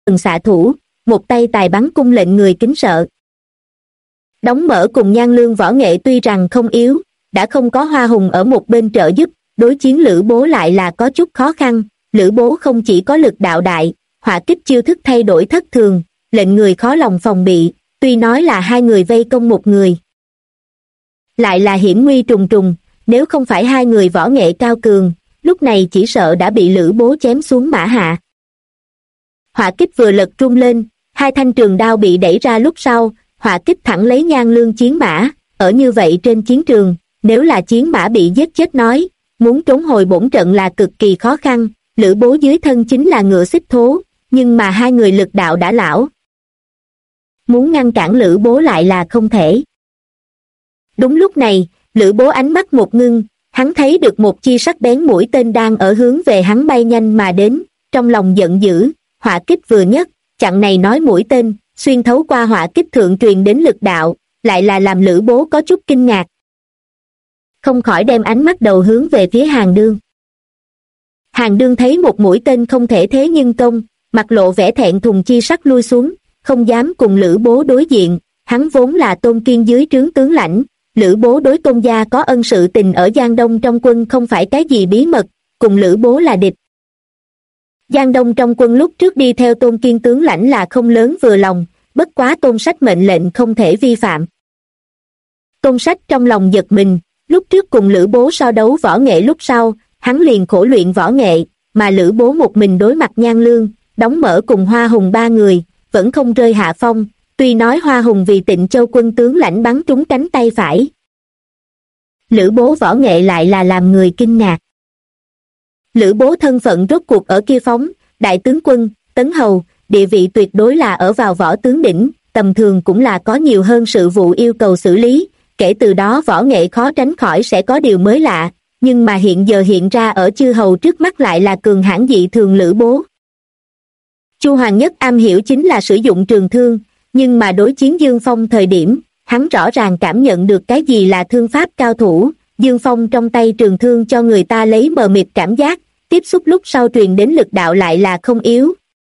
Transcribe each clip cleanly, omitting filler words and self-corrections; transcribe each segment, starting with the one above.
xạ thủ, một tay tài bắn cung lệnh người kính sợ. Đóng Mở cùng Nhan Lương võ nghệ tuy rằng không yếu, đã không có Hoa Hùng ở một bên trợ giúp, đối chiến Lữ Bố lại là có chút khó khăn. Lữ Bố không chỉ có lực đạo đại, hỏa kích chiêu thức thay đổi thất thường, lệnh người khó lòng phòng bị, tuy nói là hai người vây công một người, lại là hiểm nguy trùng trùng, nếu không phải hai người võ nghệ cao cường, lúc này chỉ sợ đã bị Lữ Bố chém xuống mã hạ. Hỏa kích vừa lật trung lên, hai thanh trường đao bị đẩy ra lúc sau, hỏa kích thẳng lấy Nhan Lương chiến mã, ở như vậy trên chiến trường, nếu là chiến mã bị giết chết nói, muốn trốn hồi bổn trận là cực kỳ khó khăn. Lữ Bố dưới thân chính là ngựa xích thố, nhưng mà hai người lực đạo đã lão, muốn ngăn cản Lữ Bố lại là không thể. Đúng lúc này, Lữ Bố ánh mắt một ngưng, hắn thấy được một chi sắc bén mũi tên đang ở hướng về hắn bay nhanh mà đến, trong lòng giận dữ, hỏa kích vừa nhất, chặn này nói mũi tên, xuyên thấu qua hỏa kích thượng truyền đến lực đạo, lại là làm Lữ Bố có chút kinh ngạc, không khỏi đem ánh mắt đầu hướng về phía Hàn Đương. Hàn Đương thấy một mũi tên không thể thế nhưng công, mặt lộ vẻ thẹn thùng chi sắc lui xuống, không dám cùng Lữ Bố đối diện, hắn vốn là Tôn Kiên dưới trướng tướng lãnh, Lữ Bố đối Tôn gia có ân sự tình ở Giang Đông trong quân không phải cái gì bí mật, cùng Lữ Bố là địch. Giang Đông trong quân lúc trước đi theo Tôn Kiên tướng lãnh là không lớn vừa lòng, bất quá Tôn Sách mệnh lệnh không thể vi phạm. Tôn Sách trong lòng giật mình, lúc trước cùng Lữ Bố so đấu võ nghệ lúc sau, hắn liền khổ luyện võ nghệ, mà Lữ Bố một mình đối mặt Nhan Lương, Đóng Mở cùng Hoa Hùng ba người, vẫn không rơi hạ phong, tuy nói Hoa Hùng vì Tịnh Châu quân tướng lãnh bắn trúng cánh tay phải. Lữ Bố võ nghệ lại là làm người kinh ngạc. Lữ Bố thân phận rốt cuộc ở kia phóng, đại tướng quân, tấn hầu, địa vị tuyệt đối là ở vào võ tướng đỉnh, tầm thường cũng là có nhiều hơn sự vụ yêu cầu xử lý, kể từ đó võ nghệ khó tránh khỏi sẽ có điều mới lạ, nhưng mà hiện giờ hiện ra ở chư hầu trước mắt lại là cường hãn dị thường Lữ Bố. Chu Hoàng nhất am hiểu chính là sử dụng trường thương, nhưng mà đối chiến Dương Phong thời điểm, hắn rõ ràng cảm nhận được cái gì là thương pháp cao thủ, Dương Phong trong tay trường thương cho người ta lấy mờ mịt cảm giác, tiếp xúc lúc sau truyền đến lực đạo lại là không yếu.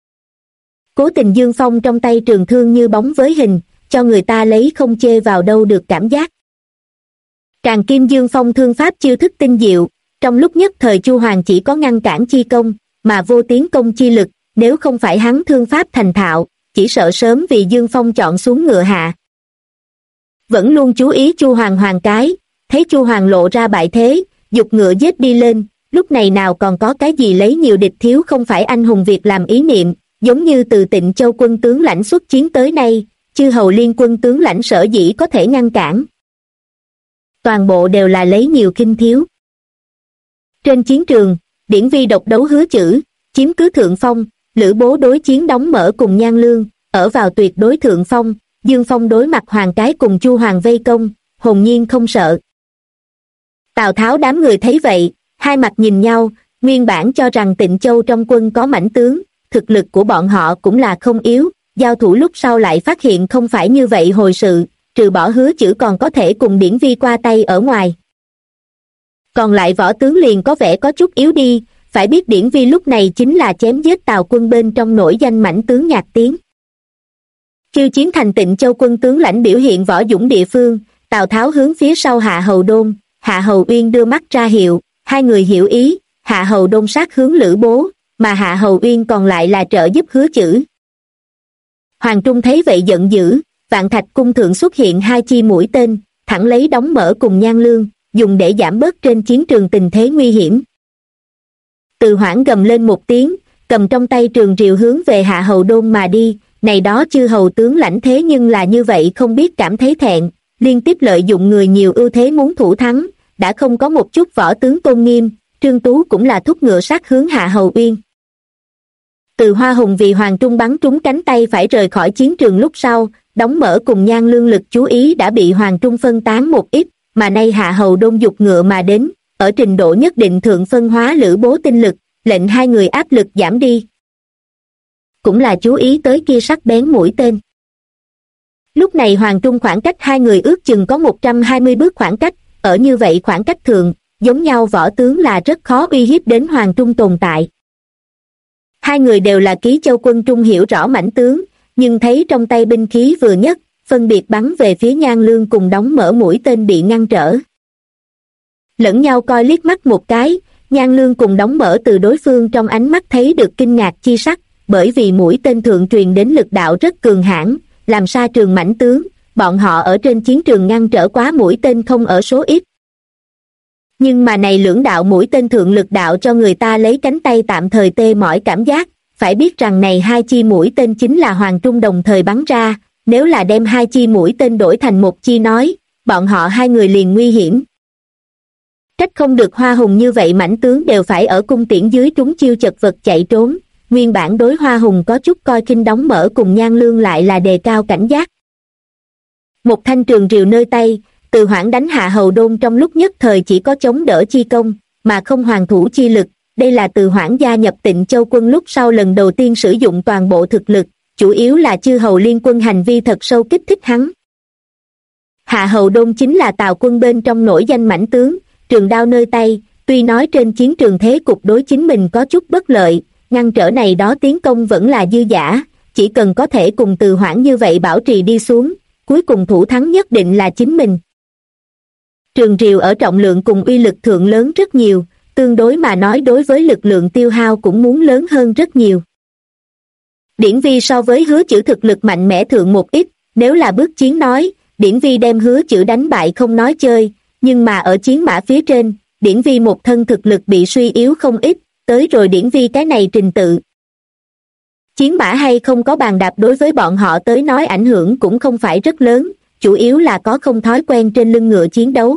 Cố tình Dương Phong trong tay trường thương như bóng với hình, cho người ta lấy không chê vào đâu được cảm giác. Càng Kim Dương Phong thương pháp chiêu thức tinh diệu, trong lúc nhất thời Chu Hoàng chỉ có ngăn cản chi công, mà vô tiến công chi lực, nếu không phải hắn thương pháp thành thạo, chỉ sợ sớm vì Dương Phong chọn xuống ngựa hạ. Vẫn luôn chú ý Chu Hoàng hoàng cái, thấy Chu Hoàng lộ ra bại thế, giục ngựa giết đi lên, lúc này nào còn có cái gì lấy nhiều địch thiếu không phải anh hùng việc làm ý niệm, giống như từ Tịnh Châu quân tướng lãnh xuất chiến tới nay, chư hầu liên quân tướng lãnh sở dĩ có thể ngăn cản. Toàn bộ đều là lấy nhiều khinh thiếu. Trên chiến trường, Điển Vi độc đấu Hứa Chử, chiếm cứ thượng phong, Lữ Bố đối chiến Đóng Mở cùng Nhan Lương, ở vào tuyệt đối thượng phong, Dương Phong đối mặt Hoàng cái cùng Chu Hoàng vây công, hồn nhiên không sợ. Tào Tháo đám người thấy vậy, hai mặt nhìn nhau, nguyên bản cho rằng Tịnh Châu trong quân có mãnh tướng, thực lực của bọn họ cũng là không yếu, giao thủ lúc sau lại phát hiện không phải như vậy hồi sự, trừ bỏ Hứa Chử còn có thể cùng Điển Vi qua tay ở ngoài. Còn lại võ tướng liền có vẻ có chút yếu đi, phải biết Điển Vi lúc này chính là chém giết Tào quân bên trong nổi danh mãnh tướng Nhạc Tiến. Khiêu chiến thành Tịnh Châu quân tướng lãnh biểu hiện võ dũng địa phương, Tào Tháo hướng phía sau Hạ Hầu Đôn, Hạ Hầu Uyên đưa mắt ra hiệu, hai người hiểu ý, Hạ Hầu Đôn sát hướng Lữ Bố, mà Hạ Hầu Uyên còn lại là trợ giúp Hứa Chử. Hoàng Trung thấy vậy giận dữ, Vạn Thạch cung thượng xuất hiện hai chi mũi tên, thẳng lấy Đóng Mở cùng Nhan Lương, dùng để giảm bớt trên chiến trường tình thế nguy hiểm. Từ Hoảng gầm lên một tiếng, cầm trong tay trường rìu hướng về Hạ Hầu Đôn mà đi, này đó chư hầu tướng lãnh thế nhưng là như vậy không biết cảm thấy thẹn, liên tiếp lợi dụng người nhiều ưu thế muốn thủ thắng, đã không có một chút võ tướng tôn nghiêm, Trương Tú cũng là thúc ngựa sát hướng Hạ Hầu Uyên. Từ Hoa Hùng vì Hoàng Trung bắn trúng cánh tay phải rời khỏi chiến trường lúc sau, Đóng Mở cùng Nhan Lương lực chú ý đã bị Hoàng Trung phân tán một ít, mà nay Hạ Hầu Đôn giục ngựa mà đến, ở trình độ nhất định thượng phân hóa Lữ Bố tinh lực, lệnh hai người áp lực giảm đi. Cũng là chú ý tới kia sắc bén mũi tên. Lúc này Hoàng Trung khoảng cách hai người ước chừng có 120 bước khoảng cách, ở như vậy khoảng cách thượng, giống nhau võ tướng là rất khó uy hiếp đến Hoàng Trung tồn tại. Hai người đều là Ký Châu quân trung hiểu rõ mãnh tướng, nhưng thấy trong tay binh khí vừa nhất, phân biệt bắn về phía Nhan Lương cùng Đóng Mở mũi tên bị ngăn trở. Lẫn nhau coi liếc mắt một cái, Nhan Lương cùng Đóng Mở từ đối phương trong ánh mắt thấy được kinh ngạc chi sắc, bởi vì mũi tên thượng truyền đến lực đạo rất cường hãn, làm sa trường mãnh tướng, bọn họ ở trên chiến trường ngăn trở quá mũi tên không ở số ít. Nhưng mà này lưỡng đạo mũi tên thượng lực đạo cho người ta lấy cánh tay tạm thời tê mỏi cảm giác, phải biết rằng này hai chi mũi tên chính là hoàng trung đồng thời bắn ra, nếu là đem hai chi mũi tên đổi thành một chi nói, bọn họ hai người liền nguy hiểm. Trách không được Hoa Hùng như vậy mãnh tướng đều phải ở cung tiễn dưới trúng chiêu chật vật chạy trốn, nguyên bản đối Hoa Hùng có chút coi khinh Đóng Mở cùng Nhan Lương lại là đề cao cảnh giác. Một thanh trường rìu nơi tay, Từ Hoãn đánh hạ Hầu Đôn trong lúc nhất thời chỉ có chống đỡ chi công, mà không hoàn thủ chi lực, đây là Từ Hoãn gia nhập Tịnh Châu quân lúc sau lần đầu tiên sử dụng toàn bộ thực lực, chủ yếu là chư hầu liên quân hành vi thật sâu kích thích hắn. Hạ Hầu Đôn chính là Tào quân bên trong nổi danh mãnh tướng, trường đao nơi tay, tuy nói trên chiến trường thế cục đối chính mình có chút bất lợi, ngăn trở này đó tiến công vẫn là dư dả, chỉ cần có thể cùng Từ Hoãn như vậy bảo trì đi xuống, cuối cùng thủ thắng nhất định là chính mình. Trường rìu ở trọng lượng cùng uy lực thượng lớn rất nhiều, tương đối mà nói đối với lực lượng tiêu hao cũng muốn lớn hơn rất nhiều. Điển Vi so với Hứa Chữ thực lực mạnh mẽ thượng một ít, nếu là bước chiến nói, Điển Vi đem Hứa Chữ đánh bại không nói chơi, nhưng mà ở chiến mã phía trên, Điển Vi một thân thực lực bị suy yếu không ít, tới rồi Điển Vi cái này trình tự. Chiến mã hay không có bàn đạp đối với bọn họ tới nói ảnh hưởng cũng không phải rất lớn, chủ yếu là có không thói quen trên lưng ngựa chiến đấu.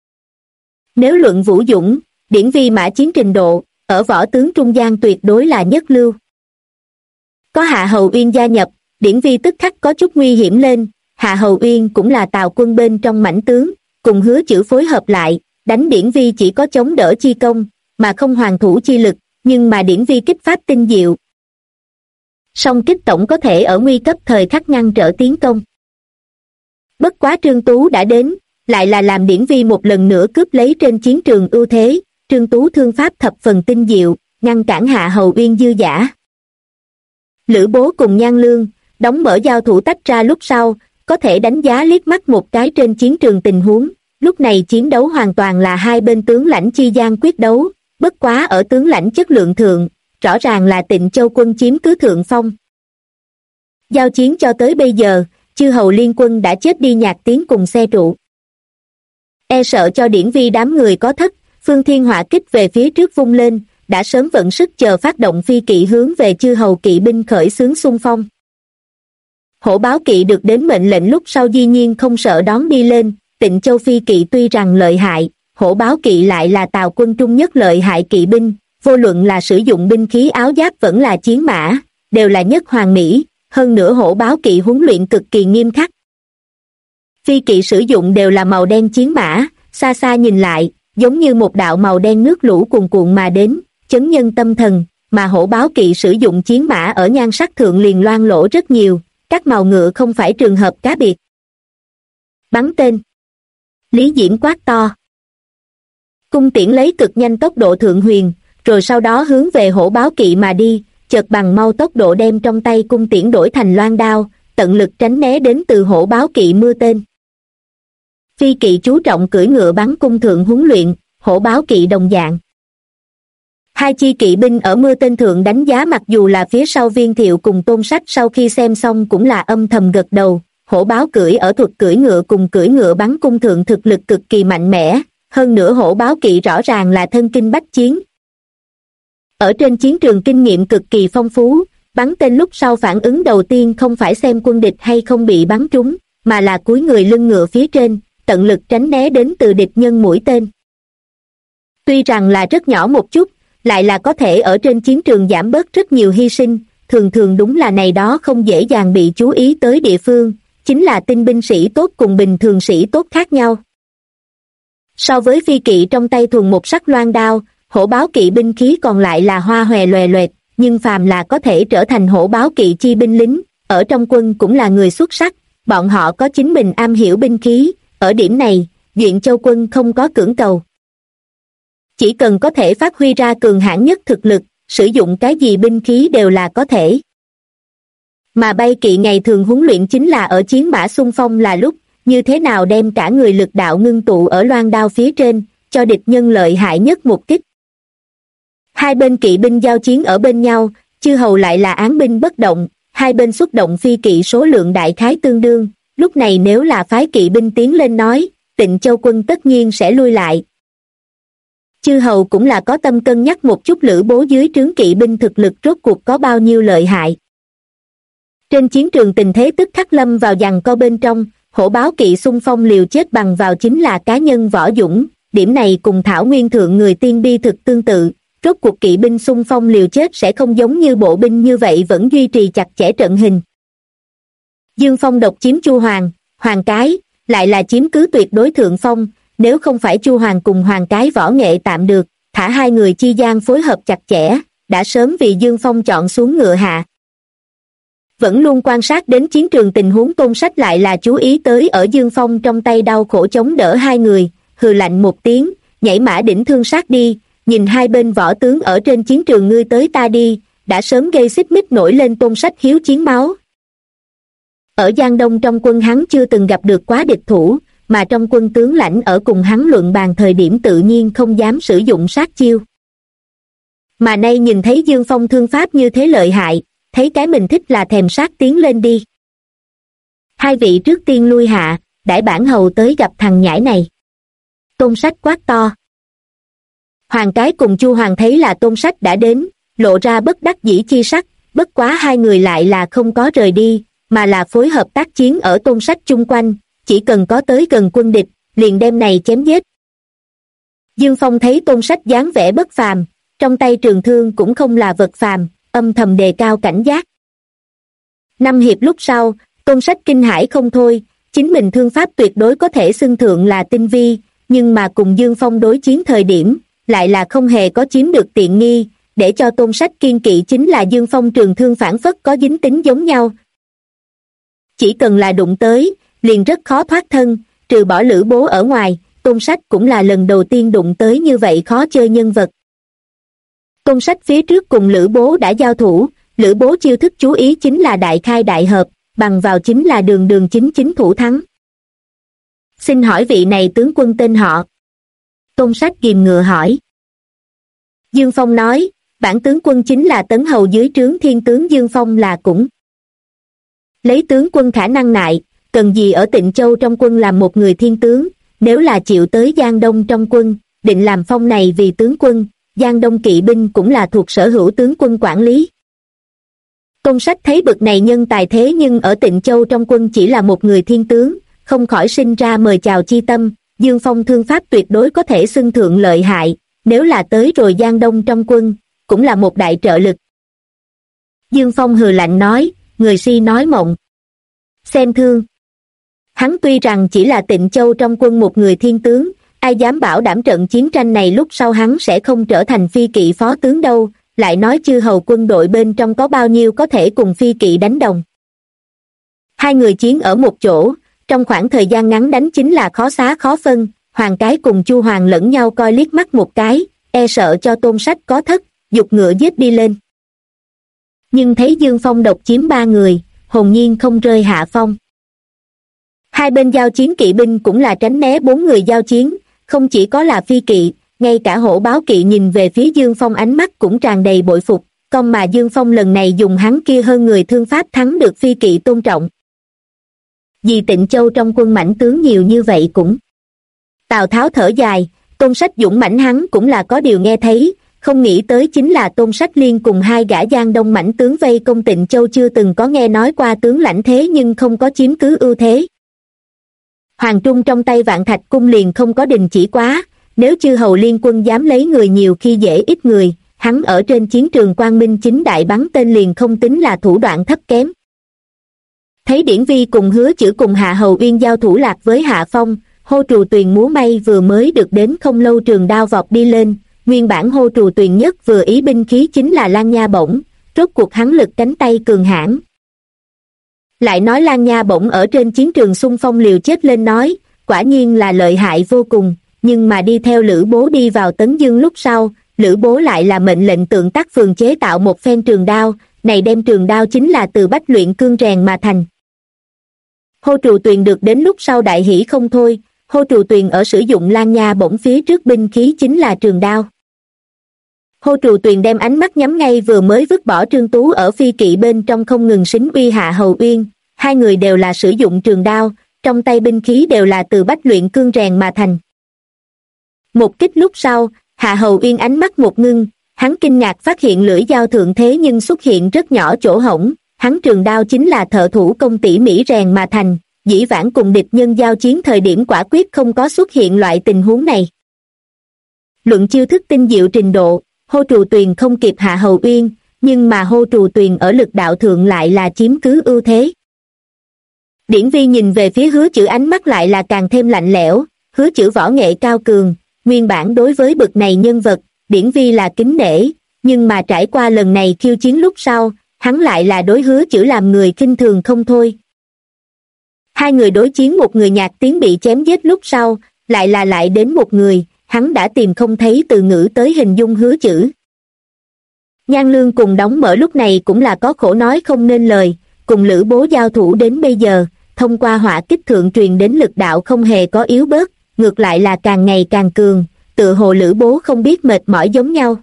Nếu luận vũ dũng, Điển Vi mã chiến trình độ, ở võ tướng trung gian tuyệt đối là nhất lưu. Có Hạ Hầu Uyên gia nhập, Điển Vi tức khắc có chút nguy hiểm lên, Hạ Hầu Uyên cũng là Tào quân bên trong mãnh tướng, cùng Hứa Chữ phối hợp lại, đánh Điển Vi chỉ có chống đỡ chi công, mà không hoàn thủ chi lực, nhưng mà Điển Vi kích pháp tinh diệu. Song kích tổng có thể ở nguy cấp thời khắc ngăn trở tiến công. Bất quá Trương Tú đã đến, lại là làm Điển Vi một lần nữa cướp lấy trên chiến trường ưu thế, Trương Tú thương pháp thập phần tinh diệu, ngăn cản Hạ Hầu Uyên dư dả. Lữ Bố cùng Nhan Lương, Đóng Mở giao thủ tách ra lúc sau, có thể đánh giá liếc mắt một cái trên chiến trường tình huống, lúc này chiến đấu hoàn toàn là hai bên tướng lãnh chi gian quyết đấu, bất quá ở tướng lãnh chất lượng thượng, rõ ràng là Tịnh Châu quân chiếm cứ thượng phong. Giao chiến cho tới bây giờ, chư hầu liên quân đã chết đi nhạc tiếng cùng xe trụ. E sợ cho Điển Vi đám người có thất, Phương Thiên Hỏa kích về phía trước vung lên, đã sớm vận sức chờ phát động phi kỵ hướng về chư hầu kỵ binh khởi xướng xung phong. Hổ báo kỵ được đến mệnh lệnh lúc sau dĩ nhiên không sợ đón đi lên, Tịnh Châu phi kỵ tuy rằng lợi hại, hổ báo kỵ lại là Tào quân trung nhất lợi hại kỵ binh, vô luận là sử dụng binh khí áo giáp vẫn là chiến mã, đều là nhất hoàn mỹ, hơn nữa hổ báo kỵ huấn luyện cực kỳ nghiêm khắc. Phi kỵ sử dụng đều là màu đen chiến mã, xa xa nhìn lại, giống như một đạo màu đen nước lũ cuồn cuộn mà đến, chấn nhân tâm thần, mà hổ báo kỵ sử dụng chiến mã ở nhan sắc thượng liền loang lỗ rất nhiều, các màu ngựa không phải trường hợp cá biệt. Bắn tên. Lý Diễm quát to. Cung tiễn lấy cực nhanh tốc độ thượng huyền, rồi sau đó hướng về hổ báo kỵ mà đi, chợt bằng mau tốc độ đem trong tay cung tiễn đổi thành loan đao, tận lực tránh né đến từ hổ báo kỵ mưa tên. Phi kỵ chú trọng cưỡi ngựa bắn cung thượng huấn luyện, hổ báo kỵ đồng dạng. Hai chi kỵ binh ở mưa tên thượng đánh giá, mặc dù là phía sau Viên Thiệu cùng Tôn Sách sau khi xem xong cũng là âm thầm gật đầu, hổ báo cưỡi ở thuật cưỡi ngựa cùng cưỡi ngựa bắn cung thượng thực lực cực kỳ mạnh mẽ, hơn nữa hổ báo kỵ rõ ràng là thân kinh bách chiến. Ở trên chiến trường kinh nghiệm cực kỳ phong phú, bắn tên lúc sau phản ứng đầu tiên không phải xem quân địch hay không bị bắn trúng, mà là cúi người lưng ngựa phía trên, tận lực tránh né đến từ địch nhân mũi tên. Tuy rằng là rất nhỏ một chút, lại là có thể ở trên chiến trường giảm bớt rất nhiều hy sinh, thường thường đúng là này đó không dễ dàng bị chú ý tới địa phương, chính là tinh binh sĩ tốt cùng bình thường sĩ tốt khác nhau. So với phi kỵ trong tay thuần một sắc loan đao, hổ báo kỵ binh khí còn lại là hoa hòe loè loẹt, nhưng phàm là có thể trở thành hổ báo kỵ chi binh lính, ở trong quân cũng là người xuất sắc, bọn họ có chính mình am hiểu binh khí, ở điểm này, Duyện Châu quân không có cưỡng cầu. Chỉ cần có thể phát huy ra cường hãn nhất thực lực, sử dụng cái gì binh khí đều là có thể. Mà bay kỵ ngày thường huấn luyện chính là ở chiến mã xung phong là lúc, như thế nào đem cả người lực đạo ngưng tụ ở loan đao phía trên, cho địch nhân lợi hại nhất một kích. Hai bên kỵ binh giao chiến ở bên nhau, chư hầu lại là án binh bất động, hai bên xuất động phi kỵ số lượng đại khái tương đương, lúc này nếu là phái kỵ binh tiến lên nói, Tịnh Châu quân tất nhiên sẽ lui lại. Chư hầu cũng là có tâm cân nhắc một chút Lữ Bố dưới trướng kỵ binh thực lực rốt cuộc có bao nhiêu lợi hại. Trên chiến trường tình thế tức khắc lâm vào giằng co bên trong, hổ báo kỵ xung phong liều chết bằng vào chính là cá nhân võ dũng, điểm này cùng Thảo Nguyên thượng người tiên bi thực tương tự, rốt cuộc kỵ binh xung phong liều chết sẽ không giống như bộ binh như vậy vẫn duy trì chặt chẽ trận hình. Dương Phong độc chiếm Chu Hoàng, Hoàng Cái, lại là chiếm cứ tuyệt đối thượng phong, nếu không phải Chu Hoàng cùng Hoàng Cái võ nghệ tạm được, thả hai người chi gian phối hợp chặt chẽ, đã sớm vì Dương Phong chọn xuống ngựa hạ. Vẫn luôn quan sát đến chiến trường tình huống Tôn Sách lại là chú ý tới ở Dương Phong trong tay đau khổ chống đỡ hai người, hừ lạnh một tiếng, nhảy mã đỉnh thương sát đi, nhìn hai bên võ tướng ở trên chiến trường ngươi tới ta đi, đã sớm gây xích mích nổi lên Tôn Sách hiếu chiến máu. Ở Giang Đông trong quân hắn chưa từng gặp được quá địch thủ, mà trong quân tướng lãnh ở cùng hắn luận bàn thời điểm tự nhiên không dám sử dụng sát chiêu. Mà nay nhìn thấy Dương Phong thương pháp như thế lợi hại, thấy cái mình thích là thèm sát tiến lên đi. Hai vị trước tiên lui hạ, đãi bản hầu tới gặp thằng nhãi này. Tôn Sách quát to. Hoàng Cái cùng Chu Hoàng thấy là Tôn Sách đã đến, lộ ra bất đắc dĩ chi sắc, bất quá hai người lại là không có rời đi, mà là phối hợp tác chiến ở Tôn Sách chung quanh, chỉ cần có tới gần quân địch, liền đem này chém giết. Dương Phong thấy Tôn Sách dáng vẻ bất phàm, trong tay trường thương cũng không là vật phàm, âm thầm đề cao cảnh giác. 5 hiệp lúc sau, Tôn Sách kinh hãi không thôi, chính mình thương pháp tuyệt đối có thể xưng thượng là tinh vi, nhưng mà cùng Dương Phong đối chiến thời điểm, lại là không hề có chiếm được tiện nghi, để cho Tôn Sách kiên kỵ chính là Dương Phong trường thương phản phất có dính tính giống nhau. Chỉ cần là đụng tới, liền rất khó thoát thân, trừ bỏ Lữ Bố ở ngoài, Tôn Sách cũng là lần đầu tiên đụng tới như vậy khó chơi nhân vật. Tôn Sách phía trước cùng Lữ Bố đã giao thủ, Lữ Bố chiêu thức chú ý chính là đại khai đại hợp, bằng vào chính là đường đường chính thủ thắng. Xin hỏi vị này tướng quân tên họ? Tôn Sách ghìm ngựa hỏi. Dương Phong nói, bản tướng quân chính là Tấn Hầu dưới trướng thiên tướng Dương Phong là cũng. Lấy tướng quân khả năng nại, cần gì ở Tịnh Châu trong quân làm một người thiên tướng, nếu là chịu tới Giang Đông trong quân, định làm phong này vì tướng quân, Giang Đông kỵ binh cũng là thuộc sở hữu tướng quân quản lý. Tôn Sách thấy bực này nhân tài thế nhưng ở Tịnh Châu trong quân chỉ là một người thiên tướng, không khỏi sinh ra mời chào chi tâm, Dương Phong thương pháp tuyệt đối có thể xưng thượng lợi hại, nếu là tới rồi Giang Đông trong quân, cũng là một đại trợ lực. Dương Phong hừ lạnh nói, người si nói mộng. Xem thương. Hắn tuy rằng chỉ là Tịnh Châu trong quân một người thiên tướng, ai dám bảo đảm trận chiến tranh này lúc sau hắn sẽ không trở thành phi kỵ phó tướng đâu, lại nói chư hầu quân đội bên trong có bao nhiêu có thể cùng phi kỵ đánh đồng. Hai người chiến ở một chỗ, trong khoảng thời gian ngắn đánh chính là khó xá khó phân, Hoàng Cái cùng Chu Hoàng lẫn nhau coi liếc mắt một cái, e sợ cho Tôn Sách có thất, giục ngựa giết đi lên. Nhưng thấy Dương Phong độc chiếm 3 người, hồn nhiên không rơi hạ phong. Hai bên giao chiến kỵ binh cũng là tránh né 4 người giao chiến, không chỉ có là phi kỵ, ngay cả hổ báo kỵ nhìn về phía Dương Phong ánh mắt cũng tràn đầy bội phục, còn mà Dương Phong lần này dùng hắn kia hơn người thương pháp thắng được phi kỵ tôn trọng. Vì Tịnh Châu trong quân mãnh tướng nhiều như vậy cũng. Tào Tháo thở dài, Tôn Sách dũng mãnh hắn cũng là có điều nghe thấy, không nghĩ tới chính là Tôn Sách liên cùng 2 gã Giang Đông mãnh tướng vây công Tịnh Châu chưa từng có nghe nói qua tướng lãnh thế nhưng không có chiếm cứ ưu thế. Hoàng Trung trong tay Vạn Thạch cung liền không có đình chỉ quá, nếu chư hầu liên quân dám lấy người nhiều khi dễ ít người, hắn ở trên chiến trường quang minh chính đại bắn tên liền không tính là thủ đoạn thấp kém. Thấy Điển Vi cùng Hứa Chử cùng Hạ Hầu Uyên giao thủ lạc với Hạ Phong, Hô Trù Tuyền múa may vừa mới được đến không lâu trường đao vọt đi lên, nguyên bản Hô Trù Tuyền nhất vừa ý binh khí chính là Lan Nha Bổng, rốt cuộc hắn lực cánh tay cường hãn. Lại nói Lan Nha Bổng ở trên chiến trường xung phong liều chết lên nói, quả nhiên là lợi hại vô cùng, nhưng mà đi theo Lữ Bố đi vào Tấn Dương lúc sau, Lữ Bố lại là mệnh lệnh Tượng Tác Phường chế tạo một phen trường đao, này đem trường đao chính là từ bách luyện cương rèn mà thành. Hô Trù Tuyền được đến lúc sau đại hỷ không thôi, Hô Trù Tuyền ở sử dụng Lan Nha bổng phía trước binh khí chính là trường đao. Hô Trù Tuyền đem ánh mắt nhắm ngay vừa mới vứt bỏ Trương Tú ở phi kỵ bên trong không ngừng xính uy Hạ Hầu Uyên, hai người đều là sử dụng trường đao, trong tay binh khí đều là từ bách luyện cương rèn mà thành. Một kích lúc sau, Hạ Hầu Uyên ánh mắt một ngưng, hắn kinh ngạc phát hiện lưỡi dao thượng thế nhưng xuất hiện rất nhỏ chỗ hổng, hắn trường đao chính là thợ thủ công tỉ mỉ rèn mà thành, dĩ vãng cùng địch nhân giao chiến thời điểm quả quyết không có xuất hiện loại tình huống này. Luận chiêu thức tinh diệu trình độ, Hô Trù Tuyền không kịp Hạ Hầu Uyên, nhưng mà Hô Trù Tuyền ở lực đạo thượng lại là chiếm cứ ưu thế. Điển Vi nhìn về phía Hứa Chữ ánh mắt lại là càng thêm lạnh lẽo, Hứa Chữ võ nghệ cao cường, nguyên bản đối với bậc này nhân vật, Điển Vi là kính nể, nhưng mà trải qua lần này khiêu chiến lúc sau, hắn lại là đối Hứa Chữ làm người khinh thường không thôi. Hai người đối chiến, một người nhạt tiếng bị chém giết lúc sau, lại đến một người, hắn đã tìm không thấy từ ngữ tới hình dung Hứa Chữ. Nhan Lương cùng Đóng Mở lúc này cũng là có khổ nói không nên lời, cùng Lữ Bố giao thủ đến bây giờ, thông qua hỏa kích thượng truyền đến lực đạo không hề có yếu bớt, ngược lại là càng ngày càng cường, tựa hồ Lữ Bố không biết mệt mỏi giống nhau.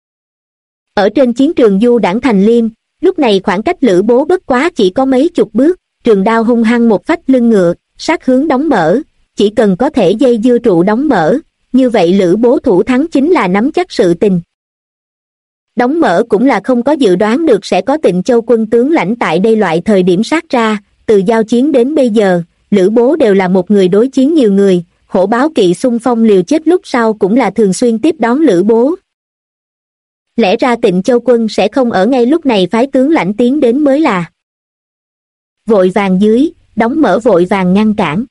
Ở trên chiến trường du đảng Thành Liêm, lúc này khoảng cách Lữ Bố bất quá chỉ có mấy chục bước, trường đao hung hăng một phách lưng ngựa, sát hướng Đóng Mở, chỉ cần có thể dây dưa trụ Đóng Mở, như vậy Lữ Bố thủ thắng chính là nắm chắc sự tình. Đóng Mở cũng là không có dự đoán được sẽ có Tịnh Châu quân tướng lãnh tại đây loại thời điểm sát ra, từ giao chiến đến bây giờ, Lữ Bố đều là một người đối chiến nhiều người, Hổ Báo Kỵ xung phong liều chết lúc sau cũng là thường xuyên tiếp đón Lữ Bố. Lẽ ra Tịnh Châu quân sẽ không ở ngay lúc này phái tướng lãnh tiến đến mới là. Vội vàng dưới, Đóng Mở vội vàng ngăn cản.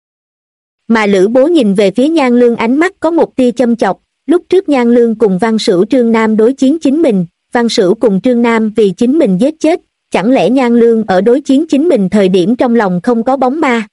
Mà Lữ Bố nhìn về phía Nhan Lương ánh mắt có một tia châm chọc, lúc trước Nhan Lương cùng Văn Sửu Trương Nam đối chiến chính mình, Văn Sửu cùng Trương Nam vì chính mình giết chết, chẳng lẽ Nhan Lương ở đối chiến chính mình thời điểm trong lòng không có bóng ma?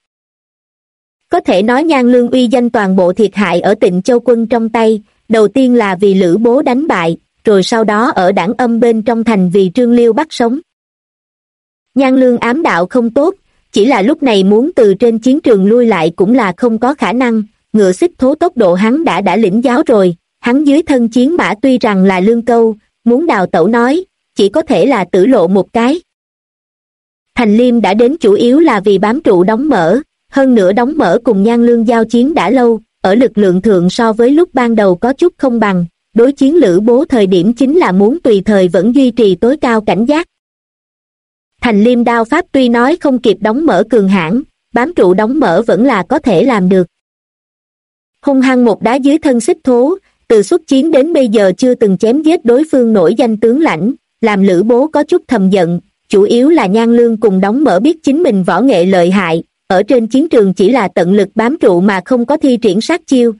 Có thể nói Nhan Lương uy danh toàn bộ thiệt hại ở Tịnh Châu quân trong tay, đầu tiên là vì Lữ Bố đánh bại, rồi sau đó ở Đảng Âm bên trong thành vì Trương Liêu bắt sống. Nhan Lương ám đạo không tốt, chỉ là lúc này muốn từ trên chiến trường lui lại cũng là không có khả năng, ngựa xích thố tốc độ hắn đã lĩnh giáo rồi, hắn dưới thân chiến mã tuy rằng là lương câu, muốn đào tẩu nói, chỉ có thể là tử lộ một cái. Thành Liêm đã đến chủ yếu là vì bám trụ Đóng Mở, hơn nữa Đóng Mở cùng Nhan Lương giao chiến đã lâu, ở lực lượng thượng so với lúc ban đầu có chút không bằng, đối chiến Lữ Bố thời điểm chính là muốn tùy thời vẫn duy trì tối cao cảnh giác. Thành Liêm đao pháp tuy nói không kịp Đóng Mở cường hãn, bám trụ Đóng Mở vẫn là có thể làm được. Hung hăng một đá dưới thân xích thố, từ xuất chiến đến bây giờ chưa từng chém giết đối phương nổi danh tướng lãnh, làm Lữ Bố có chút thầm giận, chủ yếu là Nhan Lương cùng Đóng Mở biết chính mình võ nghệ lợi hại, ở trên chiến trường chỉ là tận lực bám trụ mà không có thi triển sát chiêu.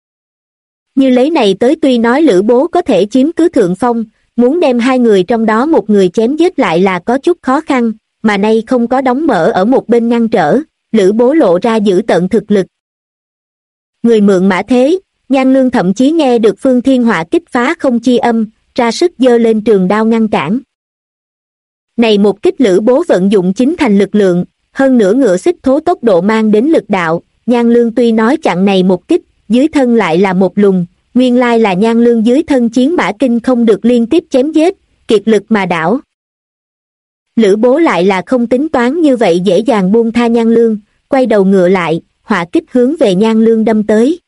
Như lấy này tới tuy nói Lữ Bố có thể chiếm cứ thượng phong, muốn đem hai người trong đó một người chém giết lại là có chút khó khăn, mà nay không có Đóng Mở ở một bên ngăn trở, Lữ Bố lộ ra giữ tận thực lực. Người mượn mã thế, Nhan Lương thậm chí nghe được Phương Thiên Họa kích phá không chi âm, ra sức giơ lên trường đao ngăn cản. Này một kích Lữ Bố vận dụng chính thành lực lượng, hơn nữa ngựa xích thố tốc độ mang đến lực đạo, Nhan Lương tuy nói chặn này một kích, dưới thân lại là một lùng, nguyên lai là Nhan Lương dưới thân chiến mã kinh không được liên tiếp chém giết, kiệt lực mà đảo. Lữ Bố lại là không tính toán như vậy dễ dàng buông tha Nhan Lương, quay đầu ngựa lại, hỏa kích hướng về Nhan Lương đâm tới.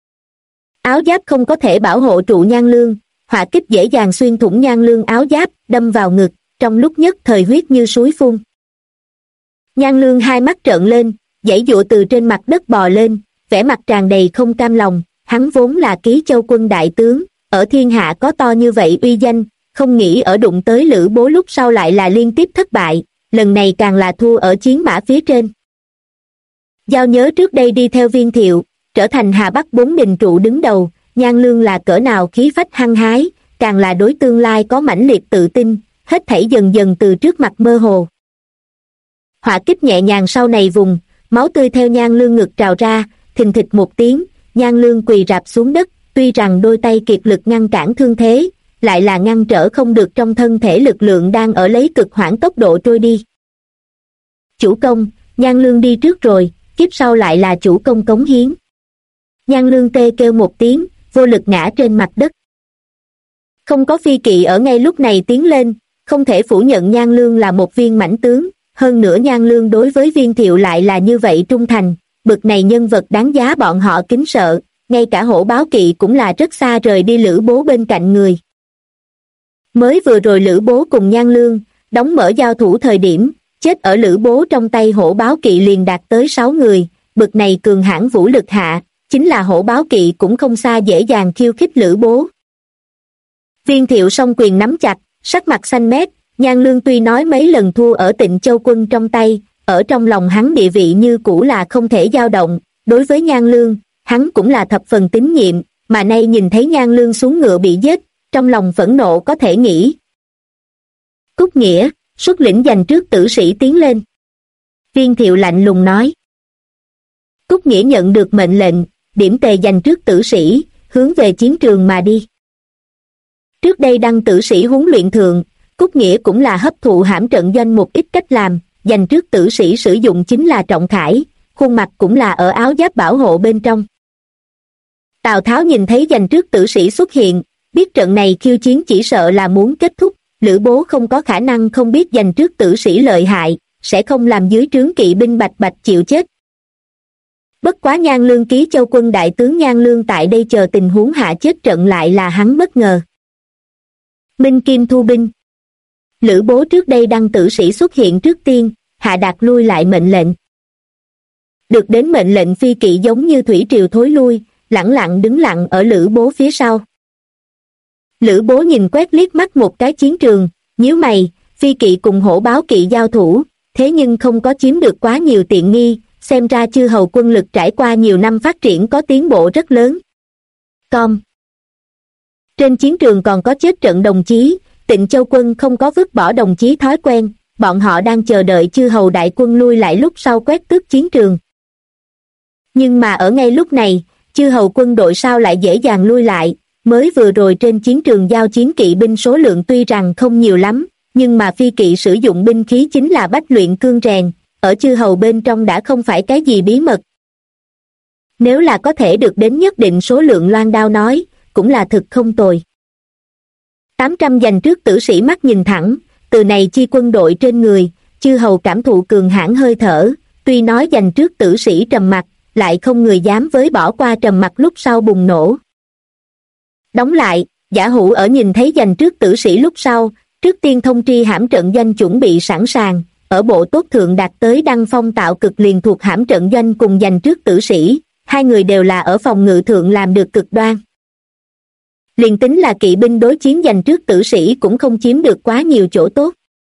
Áo giáp không có thể bảo hộ trụ Nhan Lương, hỏa kích dễ dàng xuyên thủng Nhan Lương áo giáp, đâm vào ngực, trong lúc nhất thời huyết như suối phun. Nhan Lương hai mắt trợn lên, giãy giụa từ trên mặt đất bò lên, vẻ mặt tràn đầy không cam lòng, hắn vốn là Ký Châu quân đại tướng, ở thiên hạ có to như vậy uy danh, không nghĩ ở đụng tới Lữ Bố lúc sau lại là liên tiếp thất bại, lần này càng là thua ở chiến mã phía trên. Giao nhớ trước đây đi theo Viên Thiệu, trở thành Hà Bắc bốn đình trụ đứng đầu, Nhan Lương là cỡ nào khí phách hăng hái, càng là đối tương lai có mãnh liệt tự tin, hết thảy dần dần từ trước mặt mơ hồ. Hỏa kích nhẹ nhàng sau này vùng, máu tươi theo Nhan Lương ngực trào ra, thình thịch một tiếng, Nhan Lương quỳ rạp xuống đất, tuy rằng đôi tay kiệt lực ngăn cản thương thế, lại là ngăn trở không được trong thân thể lực lượng đang ở lấy cực hoãn tốc độ trôi đi. Chủ công, Nhan Lương đi trước rồi, kiếp sau lại là chủ công cống hiến. Nhan Lương tê kêu một tiếng, vô lực ngã trên mặt đất. Không có phi kỵ ở ngay lúc này tiến lên, không thể phủ nhận Nhan Lương là một viên mãnh tướng, hơn nữa Nhan Lương đối với Viên Thiệu lại là như vậy trung thành, bực này nhân vật đáng giá bọn họ kính sợ, ngay cả hổ báo kỵ cũng là rất xa rời đi Lữ Bố bên cạnh người. Mới vừa rồi Lữ Bố cùng Nhan Lương, đóng mở giao thủ thời điểm, chết ở Lữ Bố trong tay hổ báo kỵ liền đạt tới 6 người, bực này cường hãn vũ lực hạ, chính là hổ báo kỵ cũng không xa dễ dàng khiêu khích Lữ Bố. Viên Thiệu song quyền nắm chặt, sắc mặt xanh mét, Nhan Lương tuy nói mấy lần thua ở Tịnh Châu Quân trong tay, ở trong lòng hắn địa vị như cũ là không thể dao động, đối với Nhan Lương, hắn cũng là thập phần tín nhiệm, mà nay nhìn thấy Nhan Lương xuống ngựa bị giết, trong lòng phẫn nộ có thể nghĩ. Cúc Nghĩa, xuất lĩnh giành trước tử sĩ tiến lên. Viên Thiệu lạnh lùng nói. Cúc Nghĩa nhận được mệnh lệnh, điểm tề giành trước tử sĩ, hướng về chiến trường mà đi. Trước đây đăng tử sĩ huấn luyện thượng, Cúc Nghĩa cũng là hấp thụ hãm trận doanh một ít cách làm, giành trước tử sĩ sử dụng chính là trọng khải, khuôn mặt cũng là ở áo giáp bảo hộ bên trong. Tào Tháo nhìn thấy giành trước tử sĩ xuất hiện, biết trận này khiêu chiến chỉ sợ là muốn kết thúc, Lữ Bố không có khả năng không biết giành trước tử sĩ lợi hại, sẽ không làm dưới trướng kỵ binh bạch bạch chịu chết. Bất quá Nhan Lương ký châu quân đại tướng Nhan Lương tại đây chờ tình huống hạ chết trận lại là hắn bất ngờ. Minh Kim thu binh. Lữ Bố trước đây đăng tử sĩ xuất hiện trước tiên, hạ đạt lui lại mệnh lệnh. Được đến mệnh lệnh phi kỵ giống như thủy triều thối lui, lẳng lặng đứng lặng ở Lữ Bố phía sau. Lữ Bố nhìn quét liếc mắt một cái chiến trường, nhíu mày, phi kỵ cùng hổ báo kỵ giao thủ, thế nhưng không có chiếm được quá nhiều tiện nghi, xem ra chư hầu quân lực trải qua nhiều năm phát triển có tiến bộ rất lớn. Trên chiến trường còn có chết trận đồng chí, Tịnh Châu quân không có vứt bỏ đồng chí thói quen, bọn họ đang chờ đợi chư hầu đại quân lui lại lúc sau quét tước chiến trường. Nhưng mà ở ngay lúc này, chư hầu quân đội sao lại dễ dàng lui lại, mới vừa rồi trên chiến trường giao chiến kỵ binh số lượng tuy rằng không nhiều lắm, nhưng mà phi kỵ sử dụng binh khí chính là bách luyện cương rèn, ở chư hầu bên trong đã không phải cái gì bí mật. Nếu là có thể được đến nhất định số lượng loan đao nói, cũng là thực không tồi. 800 giành trước tử sĩ mắt nhìn thẳng, từ này chi quân đội trên người, chư hầu cảm thụ cường hãn hơi thở, tuy nói giành trước tử sĩ trầm mặc, lại không người dám với bỏ qua trầm mặc lúc sau bùng nổ. Đóng lại, Giả Hữu ở nhìn thấy giành trước tử sĩ lúc sau, trước tiên thông tri hãm trận doanh chuẩn bị sẵn sàng, ở bộ tốt thượng đạt tới đăng phong tạo cực liền thuộc hãm trận doanh cùng giành trước tử sĩ, hai người đều là ở phòng ngự thượng làm được cực đoan. Liền tính là kỵ binh đối chiến giành trước tử sĩ cũng không chiếm được quá nhiều chỗ tốt.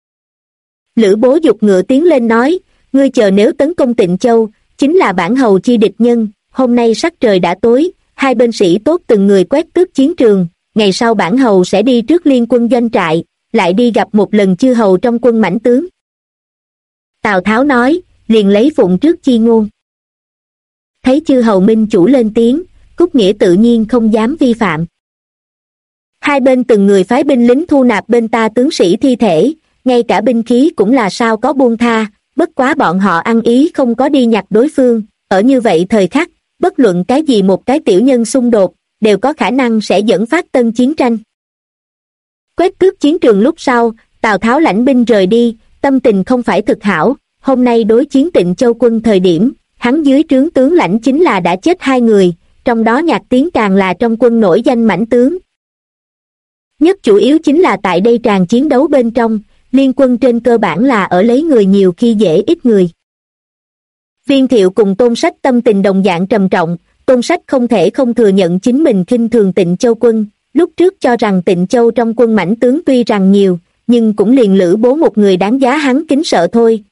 Lữ Bố giục ngựa tiến lên nói, ngươi chờ nếu tấn công Tịnh Châu, chính là bản hầu chi địch nhân, hôm nay sắc trời đã tối, hai bên sĩ tốt từng người quét tước chiến trường, ngày sau bản hầu sẽ đi trước liên quân doanh trại, lại đi gặp một lần chư hầu trong quân mãnh tướng. Tào Tháo nói, liền lấy phụng trước chi ngôn. Thấy chư hầu minh chủ lên tiếng, Cúc Nghĩa tự nhiên không dám vi phạm. Hai bên từng người phái binh lính thu nạp bên ta tướng sĩ thi thể, ngay cả binh khí cũng là sao có buông tha, bất quá bọn họ ăn ý không có đi nhặt đối phương, ở như vậy thời khắc, bất luận cái gì một cái tiểu nhân xung đột, đều có khả năng sẽ dẫn phát tân chiến tranh. Quét tước chiến trường lúc sau, Tào Tháo lãnh binh rời đi, tâm tình không phải thực hảo, hôm nay đối chiến Tịnh Châu quân thời điểm, hắn dưới trướng tướng lãnh chính là đã chết 2 người, trong đó Nhạc Tiến càng là trong quân nổi danh mãnh tướng. Nhất chủ yếu chính là tại đây tràn chiến đấu bên trong, liên quân trên cơ bản là ở lấy người nhiều khi dễ ít người. Viên Thiệu cùng Tôn Sách tâm tình đồng dạng trầm trọng, Tôn Sách không thể không thừa nhận chính mình khinh thường Tịnh Châu quân, lúc trước cho rằng Tịnh Châu trong quân mãnh tướng tuy rằng nhiều, nhưng cũng liền Lữ Bố một người đáng giá hắn kính sợ thôi.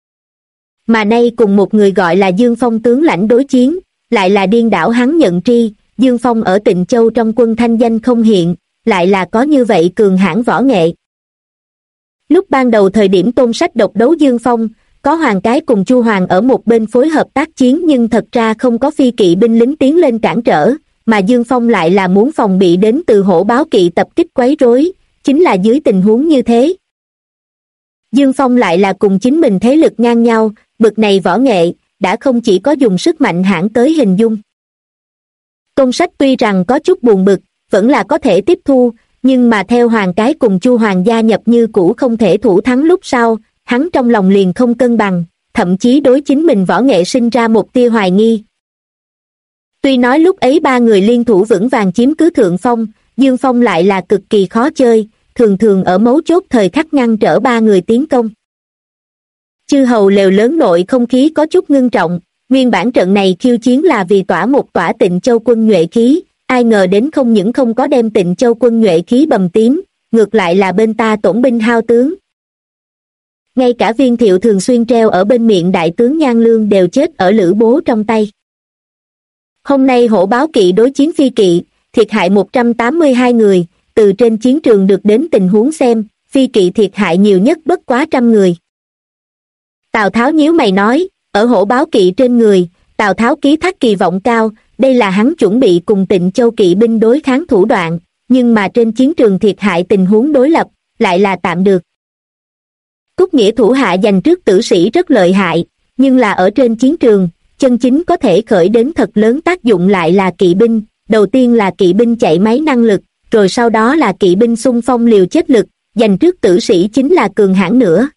Mà nay cùng một người gọi là Dương Phong tướng lãnh đối chiến, lại là điên đảo hắn nhận tri, Dương Phong ở Tịnh Châu trong quân thanh danh không hiện, lại là có như vậy cường hãn võ nghệ. Lúc ban đầu thời điểm Tôn Sách độc đấu Dương Phong, có Hoàng Cái cùng Chu Hoàng ở một bên phối hợp tác chiến nhưng thật ra không có phi kỵ binh lính tiến lên cản trở, mà Dương Phong lại là muốn phòng bị đến từ hổ báo kỵ tập kích quấy rối, chính là dưới tình huống như thế. Dương Phong lại là cùng chính mình thế lực ngang nhau, bực này võ nghệ, đã không chỉ có dùng sức mạnh hãn tới hình dung. Tôn Sách tuy rằng có chút buồn bực, vẫn là có thể tiếp thu, nhưng mà theo Hoàng Cái cùng Chu Hoàng gia nhập như cũ không thể thủ thắng lúc sau, hắn trong lòng liền không cân bằng, thậm chí đối chính mình võ nghệ sinh ra một tia hoài nghi. Tuy nói lúc ấy ba người liên thủ vững vàng chiếm cứ thượng phong, Dương Phong lại là cực kỳ khó chơi, thường thường ở mấu chốt thời khắc ngăn trở ba người tiến công. Chư hầu lều lớn nội không khí có chút ngưng trọng, nguyên bản trận này khiêu chiến là vì tỏa một tỏa Tịnh Châu quân nhuệ khí, ai ngờ đến không những không có đem Tịnh Châu quân nhuệ khí bầm tím, ngược lại là bên ta tổn binh hao tướng. Ngay cả Viên Thiệu thường xuyên treo ở bên miệng đại tướng Nhan Lương đều chết ở Lữ Bố trong tay. Hôm nay hổ báo kỵ đối chiến phi kỵ, thiệt hại 182 người, từ trên chiến trường được đến tình huống xem, phi kỵ thiệt hại nhiều nhất bất quá 100 người. Tào Tháo nhíu mày nói, ở hổ báo kỵ trên người, Tào Tháo ký thác kỳ vọng cao, đây là hắn chuẩn bị cùng Tịnh Châu kỵ binh đối kháng thủ đoạn, nhưng mà trên chiến trường thiệt hại tình huống đối lập, lại là tạm được. Cúc Nghĩa thủ hạ giành trước tử sĩ rất lợi hại, nhưng là ở trên chiến trường, chân chính có thể khởi đến thật lớn tác dụng lại là kỵ binh, đầu tiên là kỵ binh chạy máy năng lực, rồi sau đó là kỵ binh xung phong liều chết lực, giành trước tử sĩ chính là cường hãn nữa.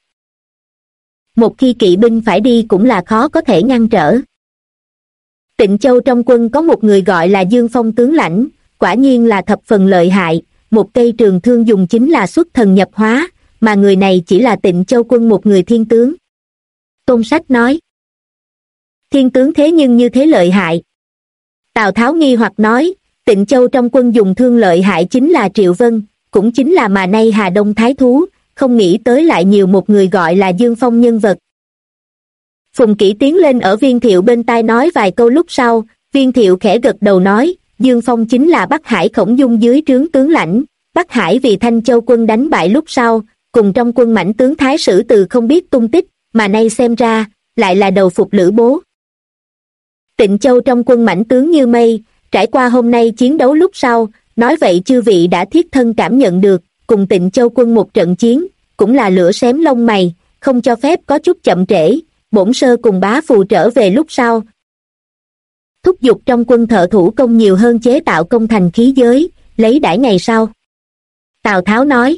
Một khi kỵ binh phải đi cũng là khó có thể ngăn trở. Tịnh Châu trong quân có một người gọi là Dương Phong tướng lãnh, quả nhiên là thập phần lợi hại, một cây trường thương dùng chính là xuất thần nhập hóa, mà người này chỉ là Tịnh Châu quân một người thiên tướng. Tôn Sách nói, thiên tướng thế nhưng như thế lợi hại. Tào Tháo nghi hoặc nói, Tịnh Châu trong quân dùng thương lợi hại chính là Triệu Vân, cũng chính là mà nay Hà Đông Thái Thú, không nghĩ tới lại nhiều một người gọi là Dương Phong nhân vật. Phùng Kỷ tiến lên ở Viên Thiệu bên tai nói vài câu lúc sau, Viên Thiệu khẽ gật đầu nói, Dương Phong chính là Bắc Hải Khổng Dung dưới trướng tướng lãnh, Bắc Hải vì Thanh Châu quân đánh bại lúc sau, cùng trong quân mãnh tướng Thái Sử Từ không biết tung tích, mà nay xem ra, lại là đầu phục Lữ Bố. Tịnh Châu trong quân mãnh tướng như mây, trải qua hôm nay chiến đấu lúc sau, nói vậy chư vị đã thiết thân cảm nhận được, cùng Tịnh Châu quân một trận chiến, cũng là lửa xém lông mày, không cho phép có chút chậm trễ, bổn sơ cùng bá phù trở về lúc sau. Thúc giục trong quân thợ thủ công nhiều hơn chế tạo công thành khí giới, lấy đãi ngày sau. Tào Tháo nói,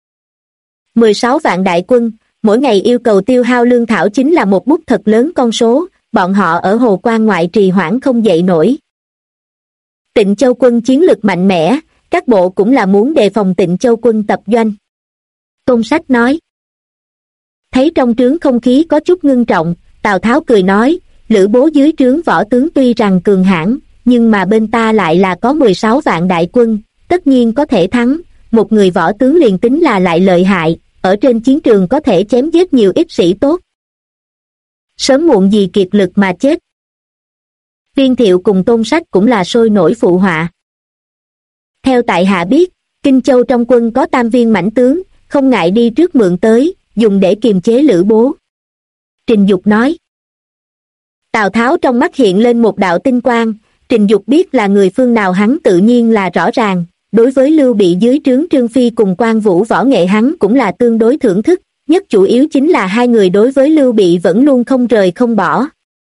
16 vạn đại quân, mỗi ngày yêu cầu tiêu hao lương thảo chính là một bút thật lớn con số, bọn họ ở Hồ Quan ngoại trì hoãn không dậy nổi. Tịnh Châu quân chiến lực mạnh mẽ, các bộ cũng là muốn đề phòng Tịnh Châu quân tập doanh. Tôn Sách nói, thấy trong trướng không khí có chút ngưng trọng, Tào Tháo cười nói, Lữ Bố dưới trướng võ tướng tuy rằng cường hãn, nhưng mà bên ta lại là có 16 vạn đại quân, tất nhiên có thể thắng, một người võ tướng liền tính là lại lợi hại, ở trên chiến trường có thể chém giết nhiều ít sĩ tốt. Sớm muộn gì kiệt lực mà chết. Viên Thiệu cùng Tôn Sách cũng là sôi nổi phụ họa. Theo tại hạ biết, Kinh Châu trong quân có tam viên mãnh tướng, không ngại đi trước mượn tới, dùng để kiềm chế Lữ Bố. Trình Dục nói. Tào Tháo trong mắt hiện lên một đạo tinh quang, Trình Dục biết là người phương nào hắn tự nhiên là rõ ràng, đối với Lưu Bị dưới trướng Trương Phi cùng Quan Vũ võ nghệ hắn cũng là tương đối thưởng thức, nhất chủ yếu chính là hai người đối với Lưu Bị vẫn luôn không rời không bỏ.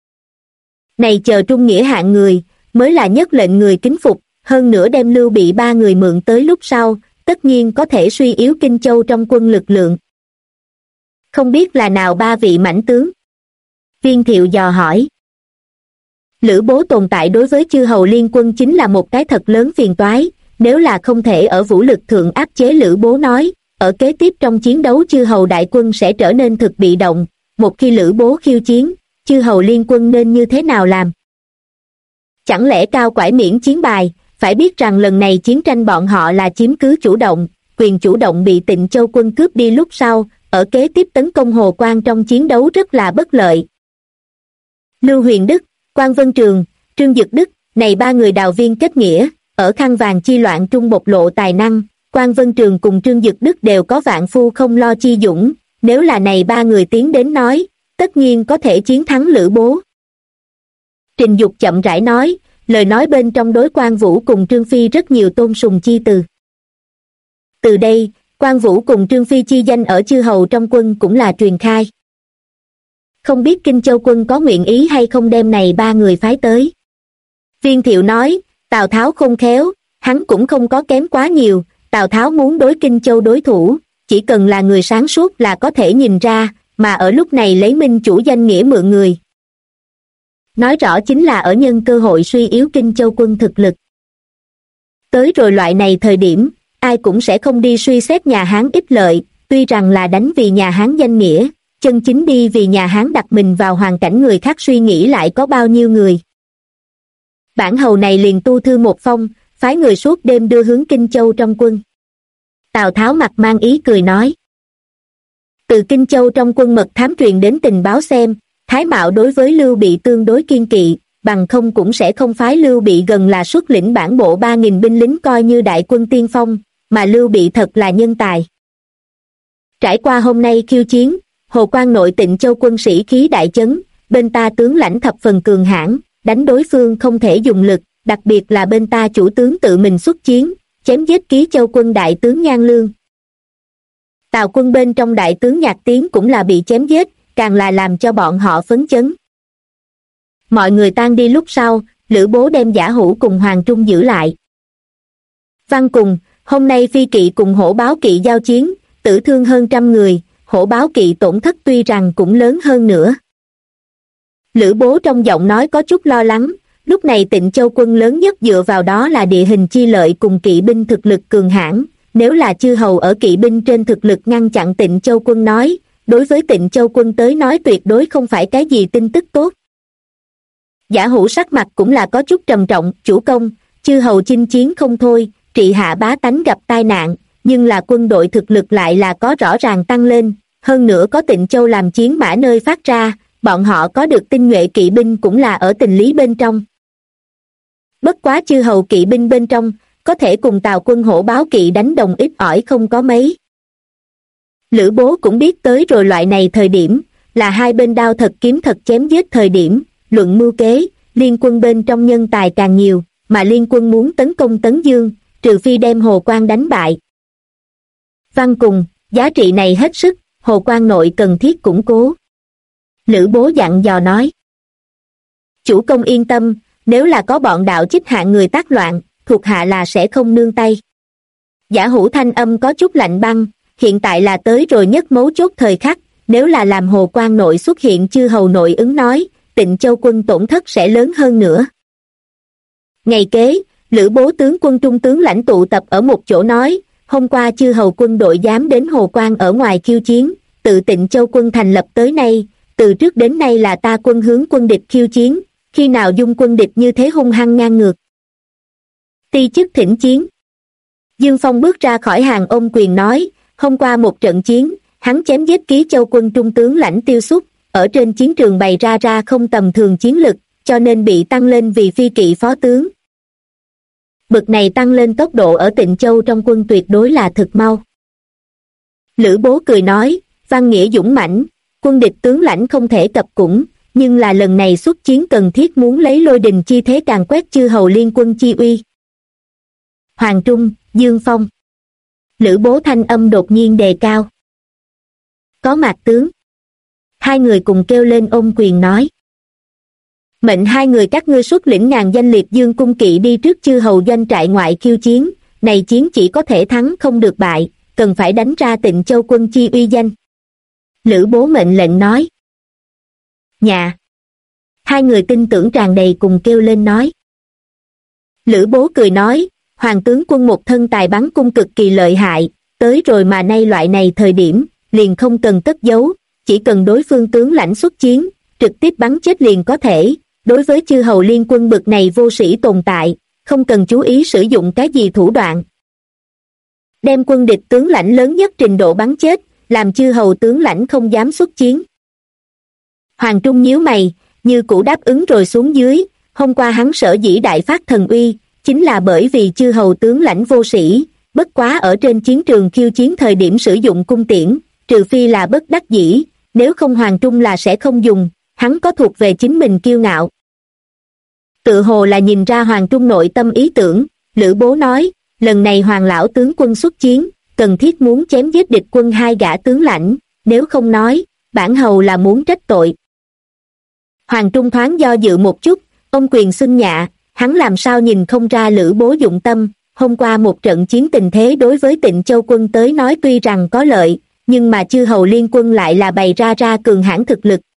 Này chờ trung nghĩa hạng người, mới là nhất lệnh người kính phục, hơn nữa đem Lưu Bị ba người mượn tới lúc sau, tất nhiên có thể suy yếu Kinh Châu trong quân lực lượng. Không biết là nào ba vị mãnh tướng? Viên Thiệu dò hỏi. Lữ Bố tồn tại đối với chư hầu liên quân chính là một cái thật lớn phiền toái, nếu là không thể ở vũ lực thượng áp chế Lữ Bố nói, ở kế tiếp trong chiến đấu chư hầu đại quân sẽ trở nên thực bị động, một khi Lữ Bố khiêu chiến, chư hầu liên quân nên như thế nào làm? Chẳng lẽ cao quải miễn chiến bài, phải biết rằng lần này chiến tranh bọn họ là chiếm cứ chủ động, quyền chủ động bị Tịnh Châu quân cướp đi lúc sau, ở kế tiếp tấn công Hồ Quan trong chiến đấu rất là bất lợi. Lưu Huyền Đức, Quan Vân Trường, Trương Dực Đức, này ba người đào viên kết nghĩa, ở khăn vàng chi loạn trung bộc lộ tài năng, Quan Vân Trường cùng Trương Dực Đức đều có vạn phu không lo chi dũng, nếu là này ba người tiến đến nói, tất nhiên có thể chiến thắng Lữ Bố. Trình Dục chậm rãi nói, lời nói bên trong đối Quan Vũ cùng Trương Phi rất nhiều tôn sùng chi từ. Từ đây, Quan Vũ cùng Trương Phi chi danh ở chư hầu trong quân cũng là truyền khai. Không biết Kinh Châu quân có nguyện ý hay không đem này ba người phái tới. Viên Thiệu nói, Tào Tháo khôn khéo, hắn cũng không có kém quá nhiều, Tào Tháo muốn đối Kinh Châu đối thủ, chỉ cần là người sáng suốt là có thể nhìn ra, mà ở lúc này lấy minh chủ danh nghĩa mượn người. Nói rõ chính là ở nhân cơ hội suy yếu Kinh Châu quân thực lực. Tới rồi loại này thời điểm, ai cũng sẽ không đi suy xét nhà Hán ích lợi, tuy rằng là đánh vì nhà Hán danh nghĩa, chân chính đi vì nhà Hán đặt mình vào hoàn cảnh người khác suy nghĩ lại có bao nhiêu người. Bản hầu này liền tu thư một phong, phái người suốt đêm đưa hướng Kinh Châu trong quân. Tào Tháo mặt mang ý cười nói. Từ Kinh Châu trong quân mật thám truyền đến tình báo xem, Thái Mạo đối với Lưu Bị tương đối kiên kỵ, bằng không cũng sẽ không phái Lưu Bị gần là xuất lĩnh bản bộ 3.000 binh lính coi như đại quân tiên phong, mà Lưu Bị thật là nhân tài. Trải qua hôm nay khiêu chiến, Hồ Quan nội Tịnh Châu quân sĩ khí đại chấn, bên ta tướng lãnh thập phần cường hãn, đánh đối phương không thể dùng lực, đặc biệt là bên ta chủ tướng tự mình xuất chiến, chém giết Ký Châu quân đại tướng Nhan Lương. Tào quân bên trong đại tướng Nhạc Tiến cũng là bị chém giết, càng là làm cho bọn họ phấn chấn. Mọi người tan đi lúc sau, Lữ Bố đem Giả Hữu cùng Hoàng Trung giữ lại. Văn cùng, hôm nay Phi Kỵ cùng Hổ Báo Kỵ giao chiến, tử thương hơn 100 người, Hổ Báo Kỵ tổn thất tuy rằng cũng lớn hơn nữa. Lữ Bố trong giọng nói có chút lo lắng, lúc này Tịnh Châu quân lớn nhất dựa vào đó là địa hình chi lợi cùng kỵ binh thực lực cường hãn, nếu là chư hầu ở kỵ binh trên thực lực ngăn chặn Tịnh Châu quân nói, đối với Tịnh Châu quân tới nói tuyệt đối không phải cái gì tin tức tốt. Giả Hữu sắc mặt cũng là có chút trầm trọng, chủ công, chư hầu chinh chiến không thôi, trị hạ bá tánh gặp tai nạn, nhưng là quân đội thực lực lại là có rõ ràng tăng lên, hơn nữa có Tịnh Châu làm chiến mã nơi phát ra, bọn họ có được tinh nhuệ kỵ binh cũng là ở tình lý bên trong. Bất quá chư hầu kỵ binh bên trong, có thể cùng Tào quân Hổ Báo Kỵ đánh đồng ít ỏi không có mấy. Lữ Bố cũng biết tới rồi loại này thời điểm, là hai bên đao thật kiếm thật chém giết thời điểm, luận mưu kế, liên quân bên trong nhân tài càng nhiều, mà liên quân muốn tấn công Tấn Dương, trừ phi đem Hồ Quan đánh bại. Văn cùng, giá trị này hết sức, Hồ Quan nội cần thiết củng cố. Lữ Bố dặn dò nói. Chủ công yên tâm, nếu là có bọn đạo chích hạ người tác loạn, thuộc hạ là sẽ không nương tay. Giả Hữu thanh âm có chút lạnh băng, hiện tại là tới rồi nhất mấu chốt thời khắc, nếu là làm Hồ Quan nội xuất hiện chư hầu nội ứng nói, Tịnh Châu quân tổn thất sẽ lớn hơn nữa. Ngày kế, Lữ Bố tướng quân trung tướng lãnh tụ tập ở một chỗ nói, hôm qua chư hầu quân đội dám đến Hồ Quan ở ngoài khiêu chiến, tự Tịnh Châu quân thành lập tới nay, từ trước đến nay là ta quân hướng quân địch khiêu chiến, khi nào dung quân địch như thế hung hăng ngang ngược. Ti chức thỉnh chiến. Dương Phong bước ra khỏi hàng ôm quyền nói, hôm qua một trận chiến, hắn chém giết Ký Châu quân trung tướng lãnh Tiêu Xúc, ở trên chiến trường bày ra không tầm thường chiến lực, cho nên bị tăng lên vì phi kỵ phó tướng. Bực này tăng lên tốc độ ở Tịnh Châu trong quân tuyệt đối là thực mau. Lữ Bố cười nói, văn nghĩa dũng mãnh, quân địch tướng lãnh không thể cập cũng, nhưng là lần này xuất chiến cần thiết muốn lấy lôi đình chi thế càn quét chư hầu liên quân chi uy. Hoàng Trung, Dương Phong. Lữ Bố thanh âm đột nhiên đề cao. Có Mạc tướng. Hai người cùng kêu lên ôm quyền nói. Mệnh hai người các ngươi xuất lĩnh ngàn danh liệt dương cung kỵ đi trước chư hầu doanh trại ngoại khiêu chiến, này chiến chỉ có thể thắng không được bại, cần phải đánh ra Tịnh Châu quân chi uy danh. Lữ Bố mệnh lệnh nói. Nhà. Hai người tin tưởng tràn đầy cùng kêu lên nói. Lữ Bố cười nói, Hoàng tướng quân một thân tài bắn cung cực kỳ lợi hại, tới rồi mà nay loại này thời điểm, liền không cần cất giấu, chỉ cần đối phương tướng lãnh xuất chiến, trực tiếp bắn chết liền có thể, đối với chư hầu liên quân bực này vô sĩ tồn tại, không cần chú ý sử dụng cái gì thủ đoạn. Đem quân địch tướng lãnh lớn nhất trình độ bắn chết, làm chư hầu tướng lãnh không dám xuất chiến. Hoàng Trung nhíu mày, như cũ đáp ứng rồi xuống dưới, hôm qua hắn sở dĩ đại phát thần uy, chính là bởi vì chư hầu tướng lãnh vô sĩ, bất quá ở trên chiến trường khiêu chiến thời điểm sử dụng cung tiễn, trừ phi là bất đắc dĩ, nếu không Hoàng Trung là sẽ không dùng, hắn có thuộc về chính mình kiêu ngạo. Tự hồ là nhìn ra Hoàng Trung nội tâm ý tưởng, Lữ Bố nói, lần này Hoàng lão tướng quân xuất chiến, cần thiết muốn chém giết địch quân hai gã tướng lãnh, nếu không nói, bản hầu là muốn trách tội. Hoàng Trung thoáng do dự một chút, ông quyền xưng nhạ, hắn làm sao nhìn không ra Lữ Bố dụng tâm, hôm qua một trận chiến tình thế đối với Tịnh Châu quân tới nói tuy rằng có lợi, nhưng mà chư hầu liên quân lại là bày ra cường hãn thực lực.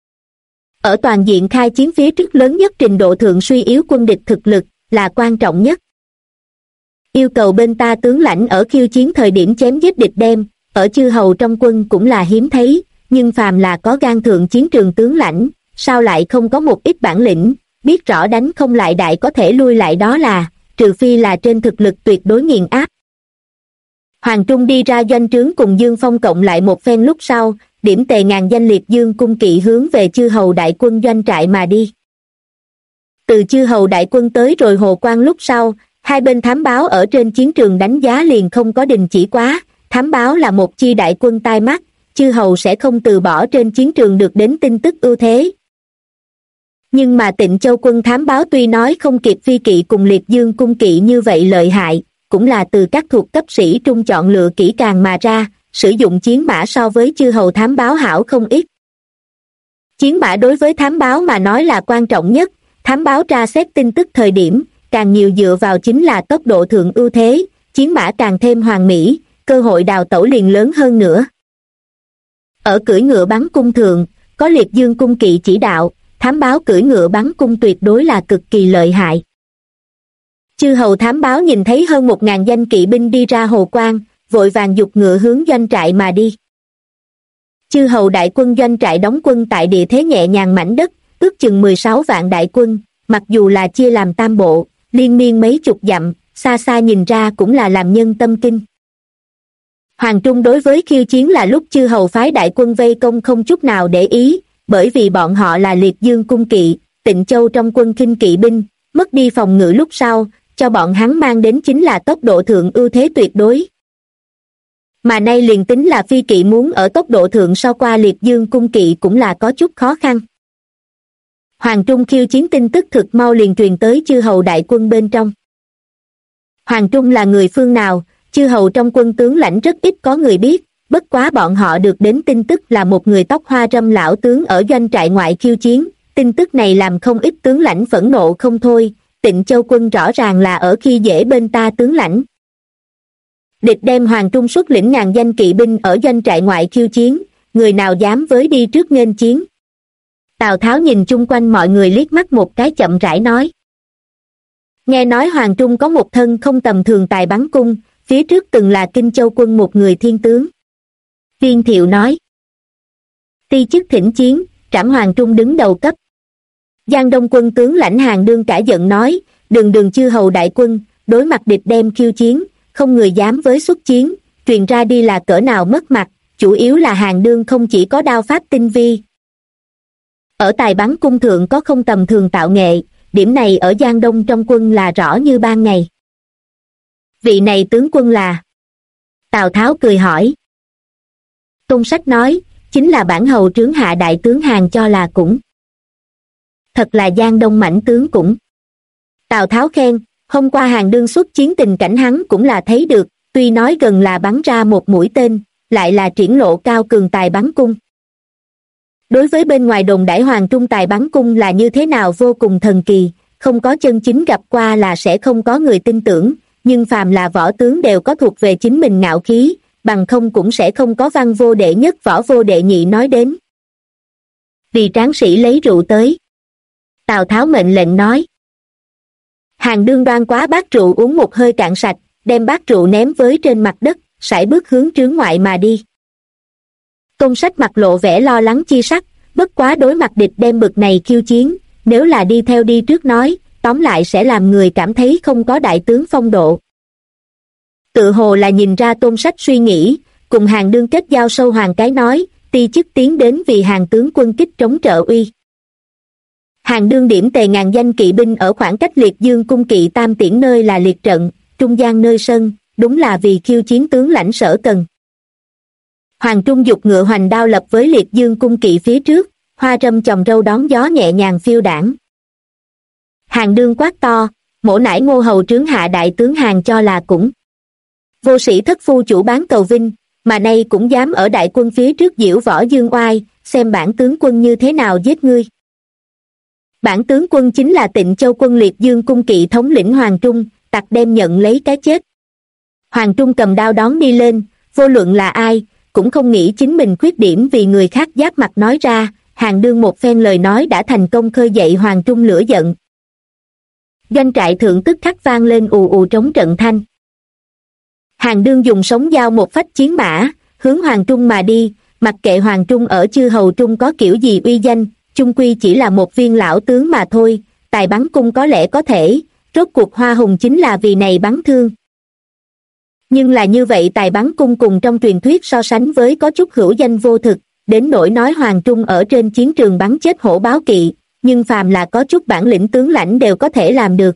Ở toàn diện khai chiến phía trước lớn nhất trình độ thượng suy yếu quân địch thực lực, là quan trọng nhất. Yêu cầu bên ta tướng lãnh ở khiêu chiến thời điểm chém giết địch đem, ở chư hầu trong quân cũng là hiếm thấy, nhưng phàm là có gan thượng chiến trường tướng lãnh, sao lại không có một ít bản lĩnh, biết rõ đánh không lại đại có thể lui lại đó là, trừ phi là trên thực lực tuyệt đối nghiền áp. Hoàng Trung đi ra doanh trướng cùng Dương Phong cộng lại một phen lúc sau, điểm tề ngàn danh liệt dương cung kỵ hướng về chư hầu đại quân doanh trại mà đi. Từ chư hầu đại quân tới rồi Hồ Quan lúc sau, hai bên thám báo ở trên chiến trường đánh giá liền không có đình chỉ quá, thám báo là một chi đại quân tai mắt, chư hầu sẽ không từ bỏ trên chiến trường được đến tin tức ưu thế. Nhưng mà Tịnh Châu quân thám báo tuy nói không kịp phi kỵ cùng liệt dương cung kỵ như vậy lợi hại, cũng là từ các thuộc cấp sĩ trung chọn lựa kỹ càng mà ra, sử dụng chiến mã so với chư hầu thám báo hảo không ít. Chiến mã đối với thám báo mà nói là quan trọng nhất, thám báo tra xét tin tức thời điểm, càng nhiều dựa vào chính là tốc độ thượng ưu thế, chiến mã càng thêm hoàn mỹ, cơ hội đào tẩu liền lớn hơn nữa. Ở cưỡi ngựa bắn cung thượng, có liệt dương cung kỵ chỉ đạo, thám báo cưỡi ngựa bắn cung tuyệt đối là cực kỳ lợi hại. Chư hầu thám báo nhìn thấy hơn 1000 danh kỵ binh đi ra Hồ Quan, vội vàng giục ngựa hướng doanh trại mà đi. Chư hầu đại quân doanh trại đóng quân tại địa thế nhẹ nhàng mảnh đất, ước chừng 16 vạn đại quân, mặc dù là chia làm tam bộ, liên miên mấy chục dặm, xa xa nhìn ra cũng là làm nhân tâm kinh. Hoàng Trung đối với khiêu chiến là lúc chư hầu phái đại quân vây công không chút nào để ý, bởi vì bọn họ là liệt dương cung kỵ, Tịnh Châu trong quân khinh kỵ binh, mất đi phòng ngự lúc sau, cho bọn hắn mang đến chính là tốc độ thượng ưu thế tuyệt đối. Mà nay liền tính là phi kỵ muốn ở tốc độ thượng sau qua liệt dương cung kỵ cũng là có chút khó khăn. Hoàng Trung khiêu chiến tin tức thực mau liền truyền tới chư hầu đại quân bên trong. Hoàng Trung là người phương nào, chư hầu trong quân tướng lãnh rất ít có người biết, bất quá bọn họ được đến tin tức là một người tóc hoa râm lão tướng ở doanh trại ngoại khiêu chiến, tin tức này làm không ít tướng lãnh phẫn nộ không thôi, Tịnh Châu quân rõ ràng là ở khi dễ bên ta tướng lãnh. Địch đem Hoàng Trung xuất lĩnh ngàn danh kỵ binh ở doanh trại ngoại khiêu chiến, người nào dám với đi trước nghênh chiến. Tào Tháo nhìn chung quanh mọi người liếc mắt một cái chậm rãi nói. Nghe nói Hoàng Trung có một thân không tầm thường tài bắn cung, phía trước từng là Kinh Châu quân một người thiên tướng. Viên Thiệu nói. Ti chức thỉnh chiến, trảm Hoàng Trung đứng đầu cấp. Giang Đông quân tướng lãnh Hàn Đương cả giận nói, đường chư hầu đại quân, đối mặt địch đem khiêu chiến, không người dám với xuất chiến, truyền ra đi là cỡ nào mất mặt, chủ yếu là Hàn Đương không chỉ có đao pháp tinh vi. Ở tài bắn cung thượng có không tầm thường tạo nghệ, điểm này ở Giang Đông trong quân là rõ như ban ngày. Vị này tướng quân là? Tào Tháo cười hỏi. Tôn Sách nói, chính là bản hầu trướng hạ đại tướng Hàn cho là cũng. Thật là Giang Đông mãnh tướng cũng. Tào Tháo khen, hôm qua Hàn Đương xuất chiến tình cảnh hắn cũng là thấy được, tuy nói gần là bắn ra một mũi tên, lại là triển lộ cao cường tài bắn cung. Đối với bên ngoài đồn đãi Hoàng Trung tài bắn cung là như thế nào vô cùng thần kỳ, không có chân chính gặp qua là sẽ không có người tin tưởng, nhưng phàm là võ tướng đều có thuộc về chính mình ngạo khí, bằng không cũng sẽ không có văn vô đệ nhất võ vô đệ nhị nói đến. Vì tráng sĩ lấy rượu tới. Tào Tháo mệnh lệnh nói. Hàn Đương đoan quá bát rượu uống một hơi cạn sạch, đem bát rượu ném với trên mặt đất, sải bước hướng trướng ngoại mà đi. Tôn Sách mặt lộ vẻ lo lắng chi sắc, bất quá đối mặt địch đem bực này khiêu chiến, nếu là đi theo đi trước nói, tóm lại sẽ làm người cảm thấy không có đại tướng phong độ. Tự hồ là nhìn ra Tôn Sách suy nghĩ, cùng Hàn Đương kết giao sâu Hoàng cái nói, ti chức tiến đến vì Hàn tướng quân kích trống trợ uy. Hàn Đương điểm tề ngàn danh kỵ binh ở khoảng cách liệt dương cung kỵ tam tiễn nơi là liệt trận, trung gian nơi sân, đúng là vì khiêu chiến tướng lãnh sở cần. Hoàng Trung dục ngựa hoành đao lập với liệt dương cung kỵ phía trước, hoa râm chồng râu đón gió nhẹ nhàng phiêu đãng. Hàng Đương quát to, mổ nải Ngô hầu trướng hạ đại tướng Hàng cho là cũng vô sĩ thất phu chủ bán cầu vinh, mà nay cũng dám ở đại quân phía trước diễu võ dương oai, xem bản tướng quân như thế nào giết ngươi. Bản tướng quân chính là Tịnh Châu quân Liệt Dương cung kỵ thống lĩnh Hoàng Trung, tặc đem nhận lấy cái chết. Hoàng Trung cầm đao đón đi lên, vô luận là ai, cũng không nghĩ chính mình khuyết điểm vì người khác giáp mặt nói ra. Hàng Đương một phen lời nói đã thành công khơi dậy Hoàng Trung lửa giận. Doanh trại thượng tức khắc vang lên ù ù trống trận thanh. Hàng Đương dùng sống dao một phách chiến mã, hướng Hoàng Trung mà đi, mặc kệ Hoàng Trung ở chư hầu trung có kiểu gì uy danh, chung quy chỉ là một viên lão tướng mà thôi, tài bắn cung có lẽ có thể, rốt cuộc Hoa Hùng chính là vì này bắn thương. Nhưng là như vậy tài bắn cung cùng trong truyền thuyết so sánh với có chút hữu danh vô thực, đến nỗi nói Hoàng Trung ở trên chiến trường bắn chết hổ báo kỵ, nhưng phàm là có chút bản lĩnh tướng lãnh đều có thể làm được.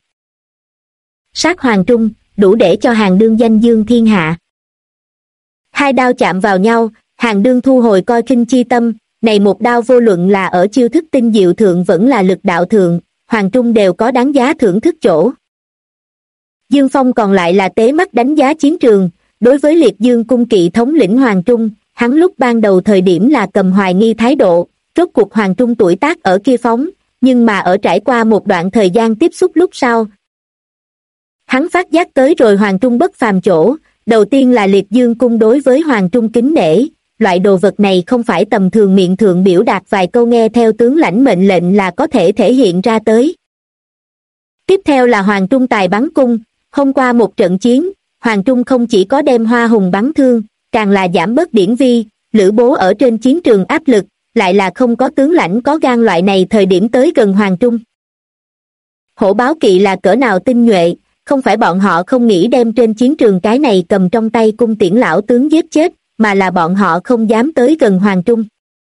Sát Hoàng Trung, đủ để cho Hàng Đương danh dương thiên hạ. Hai đao chạm vào nhau, Hàng Đương thu hồi coi khinh chi tâm, này một đao vô luận là ở chiêu thức tinh diệu thượng vẫn là lực đạo thượng, Hoàng Trung đều có đáng giá thưởng thức chỗ. Dương Phong còn lại là tế mắt đánh giá chiến trường, đối với Liệt Dương cung kỵ thống lĩnh Hoàng Trung, hắn lúc ban đầu thời điểm là cầm hoài nghi thái độ, rốt cuộc Hoàng Trung tuổi tác ở kia phóng, nhưng mà ở trải qua một đoạn thời gian tiếp xúc lúc sau. Hắn phát giác tới rồi Hoàng Trung bất phàm chỗ, đầu tiên là Liệt Dương cung đối với Hoàng Trung kính nể, loại đồ vật này không phải tầm thường miệng thượng biểu đạt vài câu nghe theo tướng lãnh mệnh lệnh là có thể thể hiện ra tới. Tiếp theo là Hoàng Trung tài bắn cung, hôm qua một trận chiến, Hoàng Trung không chỉ có đem Hoa Hùng bắn thương, càng là giảm bớt điển vi, Lữ Bố ở trên chiến trường áp lực, lại là không có tướng lãnh có gan loại này thời điểm tới gần Hoàng Trung. Hổ báo kỵ là cỡ nào tinh nhuệ, không phải bọn họ không nghĩ đem trên chiến trường cái này cầm trong tay cung tiễn lão tướng giết chết, mà là bọn họ không dám tới gần Hoàng Trung.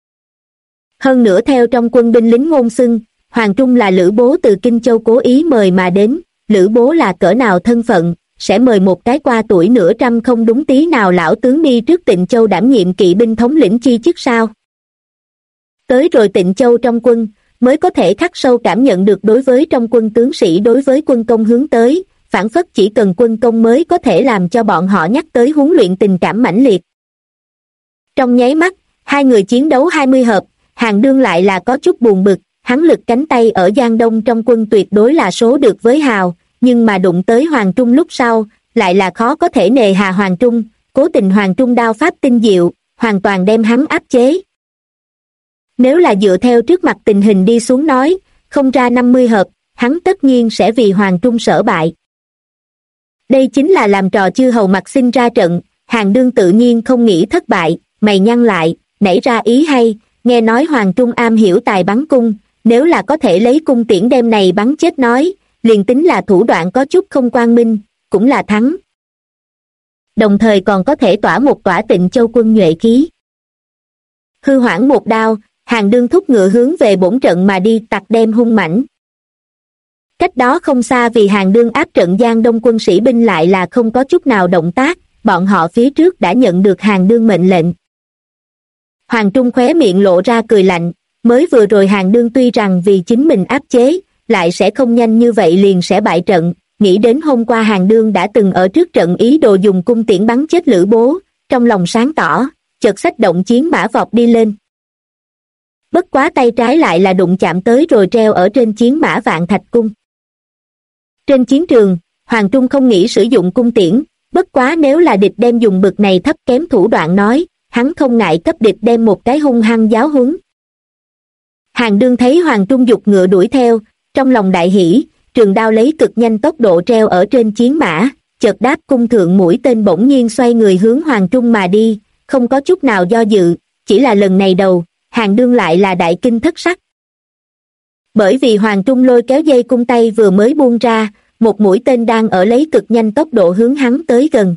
Hơn nữa theo trong quân binh lính ngôn xưng, Hoàng Trung là Lữ Bố từ Kinh Châu cố ý mời mà đến, Lữ Bố là cỡ nào thân phận, sẽ mời một cái qua tuổi nửa trăm không đúng tí nào lão tướng đi trước Tịnh Châu đảm nhiệm kỵ binh thống lĩnh chi chức sao? Tới rồi Tịnh Châu trong quân, mới có thể khắc sâu cảm nhận được đối với trong quân tướng sĩ đối với quân công hướng tới, phản phất chỉ cần quân công mới có thể làm cho bọn họ nhắc tới huấn luyện tình cảm mãnh liệt. Trong nháy mắt, hai người chiến đấu 20 hợp, Hàng Đương lại là có chút buồn bực, hắn lực cánh tay ở Giang Đông trong quân tuyệt đối là số được với hào, nhưng mà đụng tới Hoàng Trung lúc sau, lại là khó có thể nề hà Hoàng Trung, cố tình Hoàng Trung đao pháp tinh diệu, hoàn toàn đem hắn áp chế. Nếu là dựa theo trước mặt tình hình đi xuống nói, không ra 50 hợp, hắn tất nhiên sẽ vì Hoàng Trung sở bại. Đây chính là làm trò chư hầu mặt sinh ra trận, Hàng Đương tự nhiên không nghĩ thất bại, mày nhăn lại, nảy ra ý hay, nghe nói Hoàng Trung am hiểu tài bắn cung, nếu là có thể lấy cung tiễn đem này bắn chết nói, liền tính là thủ đoạn có chút không quang minh, cũng là thắng. Đồng thời còn có thể tỏa một tỏa Tịnh Châu quân nhuệ khí. Hư hoảng một đao, Hàng Đương thúc ngựa hướng về bổn trận mà đi, tặc đem hung mãnh. Cách đó không xa vì Hàng Đương áp trận Giang Đông quân sĩ binh lại là không có chút nào động tác, bọn họ phía trước đã nhận được Hàng Đương mệnh lệnh. Hoàng Trung khóe miệng lộ ra cười lạnh, mới vừa rồi Hàng Đương tuy rằng vì chính mình áp chế, lại sẽ không nhanh như vậy liền sẽ bại trận, nghĩ đến hôm qua Hàng Đương đã từng ở trước trận ý đồ dùng cung tiễn bắn chết Lữ Bố, trong lòng sáng tỏ, chợt xách động chiến mã vọt đi lên. Bất quá tay trái lại là đụng chạm tới rồi treo ở trên chiến mã Vạn Thạch cung. Trên chiến trường, Hoàng Trung không nghĩ sử dụng cung tiễn, bất quá nếu là địch đem dùng bực này thấp kém thủ đoạn nói, hắn không ngại cấp địch đem một cái hung hăng giáo huấn. Hàng Đương thấy Hoàng Trung giục ngựa đuổi theo, trong lòng đại hỉ, trường đao lấy cực nhanh tốc độ treo ở trên chiến mã, chợt đáp cung thượng mũi tên bỗng nhiên xoay người hướng Hoàng Trung mà đi, không có chút nào do dự, chỉ là lần này đầu, Hàng Đương lại là đại kinh thất sắc. Bởi vì Hoàng Trung lôi kéo dây cung tay vừa mới buông ra, một mũi tên đang ở lấy cực nhanh tốc độ hướng hắn tới gần.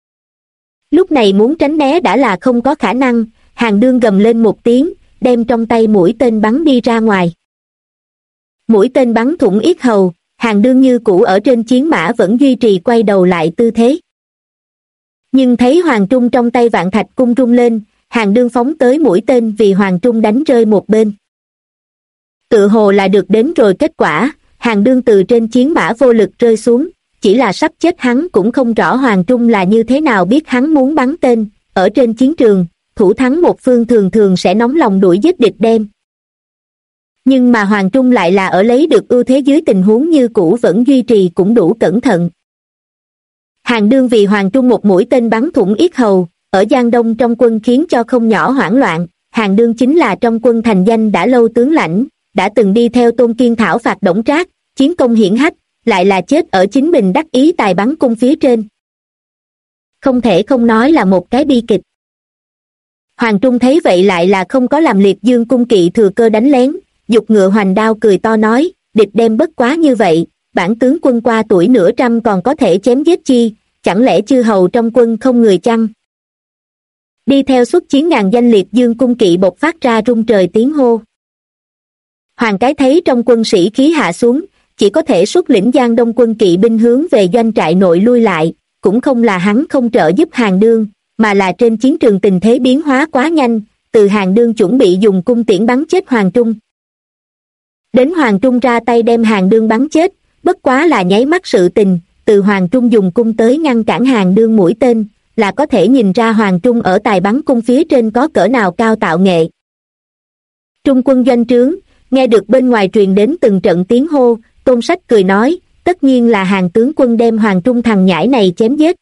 Lúc này muốn tránh né đã là không có khả năng, Hàng Đương gầm lên một tiếng, đem trong tay mũi tên bắn đi ra ngoài. Mũi tên bắn thủng yết hầu, Hàng Đương như cũ ở trên chiến mã vẫn duy trì quay đầu lại tư thế. Nhưng thấy Hoàng Trung trong tay Vạn Thạch cung rung lên, Hàng Đương phóng tới mũi tên vì Hoàng Trung đánh rơi một bên. Tự hồ là được đến rồi kết quả, Hàn Đương từ trên chiến mã vô lực rơi xuống, chỉ là sắp chết hắn cũng không rõ Hoàng Trung là như thế nào biết hắn muốn bắn tên. Ở trên chiến trường, thủ thắng một phương thường thường sẽ nóng lòng đuổi giết địch đem. Nhưng mà Hoàng Trung lại là ở lấy được ưu thế dưới tình huống như cũ vẫn duy trì cũng đủ cẩn thận. Hàn Đương vì Hoàng Trung một mũi tên bắn thủng yết hầu, ở Giang Đông trong quân khiến cho không nhỏ hoảng loạn. Hàn Đương chính là trong quân thành danh đã lâu tướng lãnh, đã từng đi theo Tôn Kiên thảo phạt Đổng Trác, chiến công hiển hách, lại là chết ở chính mình đắc ý tài bắn cung phía trên. Không thể không nói là một cái bi kịch. Hoàng Trung thấy vậy lại là không có làm Liệt Dương cung kỵ thừa cơ đánh lén, giục ngựa hoành đao cười to nói, địch đem bất quá như vậy, bản tướng quân qua tuổi nửa trăm còn có thể chém giết chi, chẳng lẽ chư hầu trong quân không người chăng? Đi theo xuất chiến ngàn danh Liệt Dương cung kỵ bộc phát ra rung trời tiếng hô. Hoàng cái thấy trong quân sĩ khí hạ xuống, chỉ có thể xuất lĩnh Giang Đông quân kỵ binh hướng về doanh trại nội lui lại, cũng không là hắn không trợ giúp Hàn Đương, mà là trên chiến trường tình thế biến hóa quá nhanh, từ Hàn Đương chuẩn bị dùng cung tiễn bắn chết Hoàng Trung. Đến Hoàng Trung ra tay đem Hàn Đương bắn chết, bất quá là nháy mắt sự tình, từ Hoàng Trung dùng cung tới ngăn cản Hàn Đương mũi tên, là có thể nhìn ra Hoàng Trung ở tài bắn cung phía trên có cỡ nào cao tạo nghệ. Trung quân doanh trướng, nghe được bên ngoài truyền đến từng trận tiếng hô, Tôn Sách cười nói, tất nhiên là Hàn tướng quân đem Hoàng Trung thằng nhãi này chém giết.